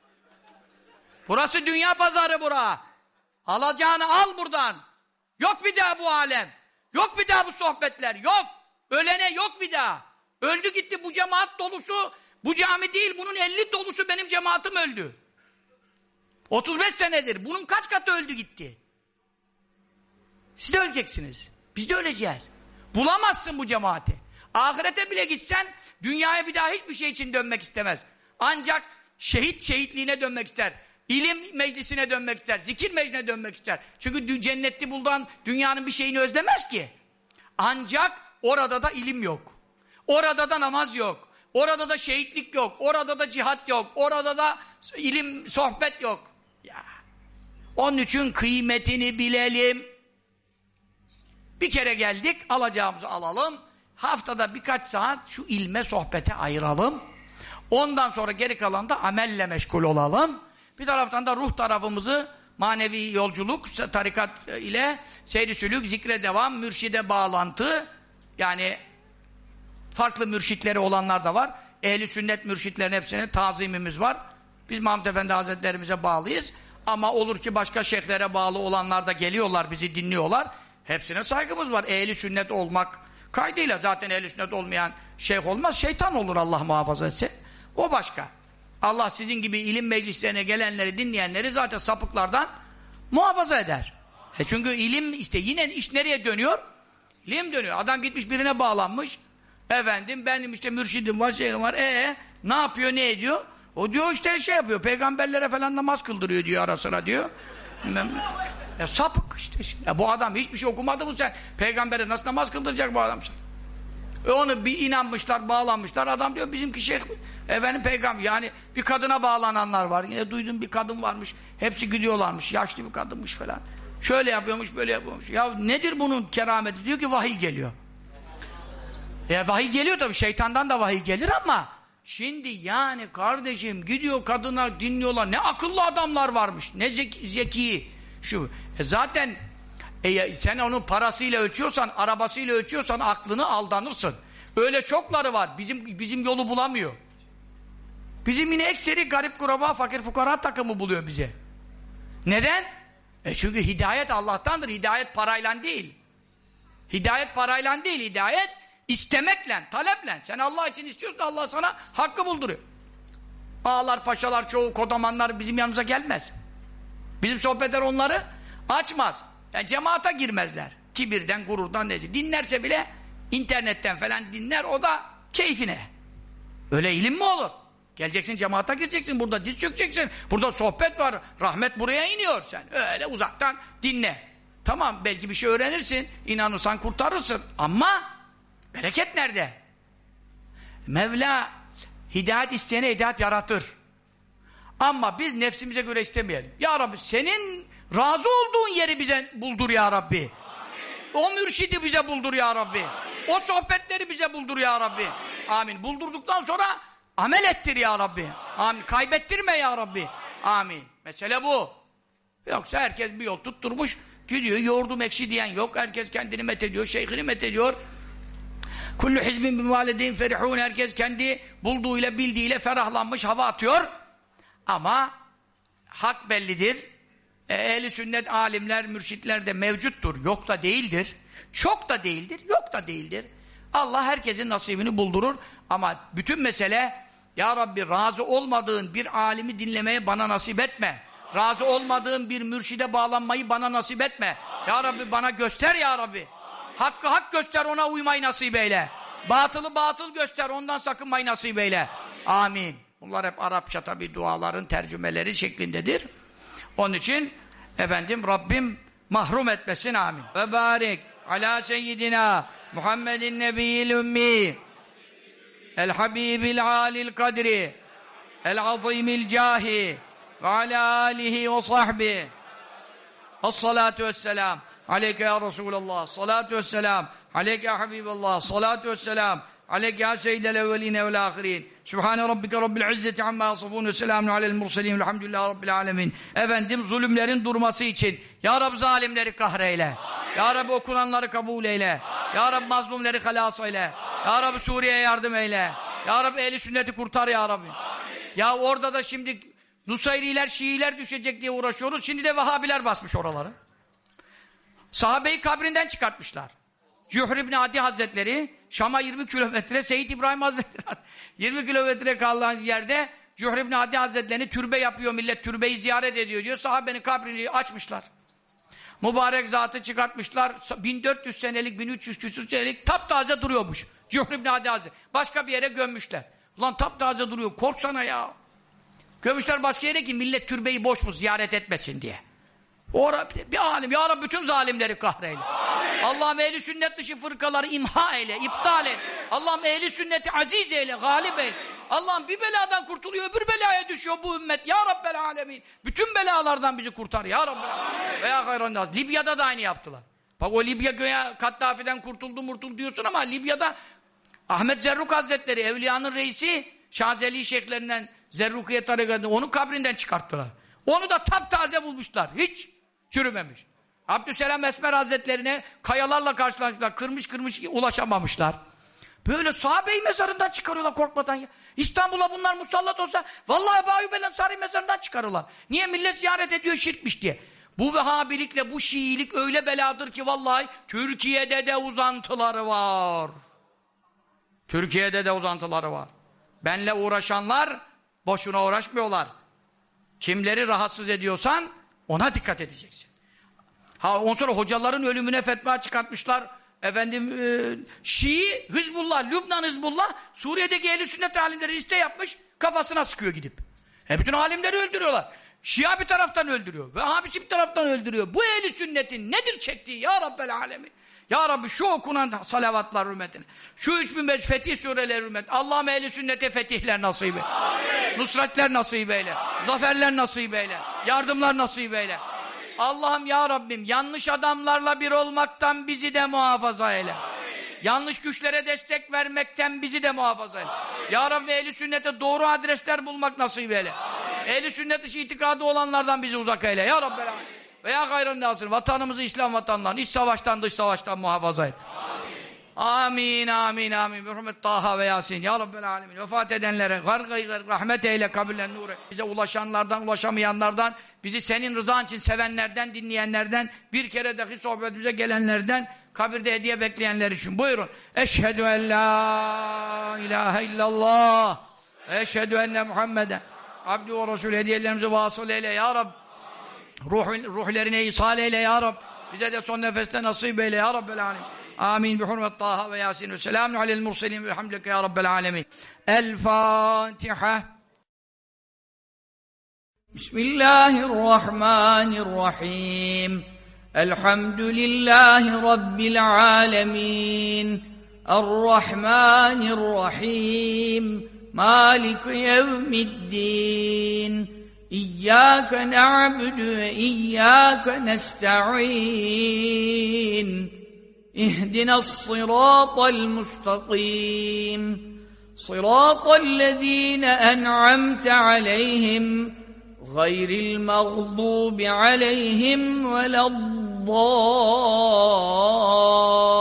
Burası dünya pazarı bura. Alacağını al buradan. Yok bir daha bu alem. Yok bir daha bu sohbetler. Yok. Ölene yok bir daha. Öldü gitti bu cemaat dolusu. Bu cami değil, bunun 50 dolusu benim cemaatim öldü. 35 senedir. Bunun kaç katı öldü gitti. Siz de öleceksiniz. Biz de öleceğiz. Bulamazsın bu cemaati. Ahirete bile gitsen dünyaya bir daha hiçbir şey için dönmek istemez. Ancak şehitliğine dönmek ister. İlim meclisine dönmek ister. Zikir meclisine dönmek ister. Çünkü cenneti buldan dünyanın bir şeyini özlemez ki. Ancak orada da ilim yok. Orada da namaz yok. Orada da şehitlik yok. Orada da cihat yok. Orada da ilim, sohbet yok. Ya. Onun için kıymetini bilelim. Bir kere geldik, alacağımızı alalım. Haftada birkaç saat şu ilme, sohbete ayıralım. Ondan sonra geri kalan da amelle meşgul olalım. Bir taraftan da ruh tarafımızı, manevi yolculuk, tarikat ile seyri sülük, zikre devam, mürşide bağlantı, yani farklı mürşitleri olanlar da var. Ehli sünnet mürşitlerin hepsine tazimimiz var. Biz Mahmud Efendi Hazretlerimize bağlıyız. Ama olur ki başka şeyhlere bağlı olanlar da geliyorlar, bizi dinliyorlar. Hepsine saygımız var. Ehli sünnet olmak kaydıyla. Zaten ehli sünnet olmayan şeyh olmaz. Şeytan olur, Allah muhafaza etse. O başka. Allah sizin gibi ilim meclislerine gelenleri, dinleyenleri zaten sapıklardan muhafaza eder. Çünkü ilim işte, yine iş nereye dönüyor? İlim dönüyor. Adam gitmiş birine bağlanmış. Efendim benim işte mürşidim var, şeyim var. Ne yapıyor, ne ediyor? O diyor işte şey yapıyor. Peygamberlere falan namaz kıldırıyor diyor ara sıra diyor. Sapık işte. Bu adam hiçbir şey okumadı mı sen? Peygambere nasıl namaz kıldıracak bu adam sen? Onu bir inanmışlar, bağlanmışlar. Adam diyor bizimki şeyh, efendim peygamber. Yani bir kadına bağlananlar var. Yine duydum bir kadın varmış. Hepsi gidiyorlarmış. Yaşlı bir kadınmış falan. Şöyle yapıyormuş, böyle yapıyormuş. Ya nedir bunun kerameti? Diyor ki vahiy geliyor. Vahiy geliyor tabii. Şeytandan da vahiy gelir ama şimdi yani kardeşim gidiyor kadına dinliyorlar. Ne akıllı adamlar varmış. Ne zeki. Şu. Zaten sen onun parasıyla ölçüyorsan, arabasıyla ölçüyorsan aklını aldanırsın. Öyle çokları var. Bizim yolu bulamıyor. Bizim yine ekseri garip kuraba, fakir fukara takımı buluyor bize. Neden? Çünkü hidayet Allah'tandır. Hidayet parayla değil. Hidayet parayla değil. Hidayet istemekle, taleple. Sen Allah için istiyorsun, Allah sana hakkı bulduruyor. Ağalar, paşalar, çoğu kodamanlar bizim yanımıza gelmez. Bizim sohbetler onları açmaz. Yani cemaata girmezler. Kibirden, gururdan neyse. Dinlerse bile internetten falan dinler, o da keyfine. Öyle ilim mi olur? Geleceksin cemaata gireceksin, burada diz çökeceksin. Burada sohbet var, rahmet buraya iniyor sen. Öyle uzaktan dinle. Tamam, belki bir şey öğrenirsin, inanırsan kurtarırsın. Ama bereket nerede? Mevla hidayet isteyene hidayet yaratır. Ama biz nefsimize göre istemeyelim. Ya Rabbi senin razı olduğun yeri bize buldur ya Rabbi. Amin. O mürşidi bize buldur ya Rabbi. Amin. O sohbetleri bize buldur ya Rabbi. Amin. Buldurduktan sonra amel ettir ya Rabbi. Amin. Kaybettirme ya Rabbi. Amin. Mesele bu. Yoksa herkes bir yol tutturmuş gidiyor. Yoğurdum ekşi diyen yok. Herkes kendini methediyor, şeyhini methediyor. Kullu hizbin bimâ ledeyhim ferihûn. Herkes kendi bulduğuyla bildiğiyle ferahlanmış, hava atıyor. Ama hak bellidir. Ehl-i sünnet alimler, mürşitler de mevcuttur. Yok da değildir. Çok da değildir. Yok da değildir. Allah herkesin nasibini buldurur. Ama bütün mesele, ya Rabbi razı olmadığın bir alimi dinlemeye bana nasip etme. Razı olmadığın bir mürşide bağlanmayı bana nasip etme. Ya Rabbi bana göster ya Rabbi. Hakkı hak göster, ona uymayı nasip eyle. Batılı batıl göster, ondan sakınmayı nasip eyle. Amin. Bunlar hep Arapça tabi duaların tercümeleri şeklindedir. Onun için efendim Rabbim mahrum etmesin, amin. Ve barik ala seyyidina Muhammedin nebiyyil ümmi el habibil alil kadri el azimil cahi ve ala alihi ve sahbihi as-salatu vesselam aleyke ya Resulallah, salatu vesselam aleyke ya Habiballah, salatu vesselam aleyke ya seyyidel evveline vel ahirin. Sübhane rabbike rabbil izzeti amma yasifun ve selamun alel murselin velhamdülillahi rabbil alemin. Efendim zulümlerin durması için ya Rabbi zalimleri kahreyle. Amin. Ya Rabbi okunanları kabul eyle. Amin. Ya Rabbi mazlumları halas eyle. Amin. Ya Rabbi Suriye'ye yardım eyle. Amin. Ya Rabbi ehli sünneti kurtar ya Rabbi. Amin. Ya orada da şimdi Nusayriler, Şiiler düşecek diye uğraşıyoruz. Şimdi de Vehhabiler basmış oraları. Sahabeyi kabrinden çıkartmışlar. Cühr İbni Adi Hazretleri Şam'a 20 kilometre, Seyyid İbrahim Hazretleri 20 kilometre kalan yerde Cühr İbni Adi Hazretleri'ni türbe yapıyor, millet türbeyi ziyaret ediyor diyor. Sahabenin kabrini açmışlar. Mübarek zatı çıkartmışlar. 1400 senelik, 1300 küsur senelik taptaze duruyormuş. Cühr İbni Adi Hazretleri. Başka bir yere gömmüşler. Ulan taptaze duruyor, korksana ya. Gömmüşler başka yere ki millet türbeyi boş mu ziyaret etmesin diye. Bir alim, ya Rabbi bütün zalimleri kahreyle. Allah'ım ehli sünnet dışı fırkaları imha eyle, iptal et. Allah'ım ehli sünneti aziz eyle, galip eyle. Allah'ım bir beladan kurtuluyor, öbür belaya düşüyor bu ümmet. Ya Rabbel alemin. Bütün belalardan bizi kurtar ya Rabbel alemin. Veya hayran naz. Libya'da da aynı yaptılar. Bak o Libya göğe Kaddafi'den kurtuldu diyorsun ama Libya'da Ahmet Zerruk Hazretleri, Evliyanın reisi, Şazeli şeyhlerinden Zerrukiye tarikatında onun kabrinden çıkarttılar. Onu da taptaze bulmuşlar. Hiç çürümemiş. Abdüsselam Esmer Hazretlerine kayalarla karşılaşmışlar. Kırmış ulaşamamışlar. Böyle sahabeyi mezarından çıkarıyorlar korkmadan ya. İstanbul'a bunlar musallat olsa vallahi Ebu Ayyub el-Ensari mezarından çıkarırlar. Niye? Millet ziyaret ediyor şirkmiş diye. Bu Vehhabilikle bu Şiilik öyle beladır ki vallahi Türkiye'de de uzantıları var. Türkiye'de de uzantıları var. Benle uğraşanlar boşuna uğraşmıyorlar. Kimleri rahatsız ediyorsan ona dikkat edeceksin. Ondan sonra hocaların ölümüne fetva çıkartmışlar. Efendim Şii, Hizbullah, Lübnan Hizbullah, Suriye'deki ehl-i sünnet alimleri liste yapmış, kafasına sıkıyor gidip. Bütün alimleri öldürüyorlar. Şia bir taraftan öldürüyor. Vehhabisi bir taraftan öldürüyor. Bu ehl-i sünnetin nedir çektiği ya Rabbel alemin. Ya Rabbi şu okunan salavatlar hürmetine, şu 3005 fetih sureleri hürmetine, Allah'ım ehl-i sünnete fetihler nasip eyle. Nusretler nasip eyle. Zaferler nasip eyle. Yardımlar nasip eyle. Allah'ım ya Rabbim yanlış adamlarla bir olmaktan bizi de muhafaza eyle. Yanlış güçlere destek vermekten bizi de muhafaza eyle. Ya Rabbi ehl-i sünnete doğru adresler bulmak nasip eyle. Ehl-i sünnet dışı itikadı olanlardan bizi uzak eyle. Ya Rabbi veya gayrın nasır. Vatanımızı İslam vatanından, iç savaştan dış savaştan muhafaza et. Amin, amin, amin. Hürmet Taha ve Yasin. Ya Rabbel alemin. Vefat edenlere rahmet eyle, kabullen nur et. Bize ulaşanlardan, ulaşamayanlardan, bizi senin rızan için sevenlerden, dinleyenlerden, bir kere dahi sohbetimize gelenlerden, kabirde hediye bekleyenler için. Buyurun. Eşhedü en la ilahe illallah. Eşhedü enne Muhammeden abdü ve Resul hediyelerimizi vasıl eyle ya Rabbi. Ruhlerine ishal eyle ya Rabbi. Bize de son nefeste nasip eyle ya Rabbel alemin. Amin. Bi hurmet Taha ve Yasin ve selamun alel murselin ve hamdülillah ya Rabbel alemin. El Fatiha. Bismillahirrahmanirrahim. Elhamdülillahi Rabbil alemin. Errahmanirrahim. Malik yevmiddin. İyyâke na'budu ve iyyâke nesta'in. اهدنا الصراط المستقيم صراط الذين أنعمت عليهم غير المغضوب عليهم ولا الضالين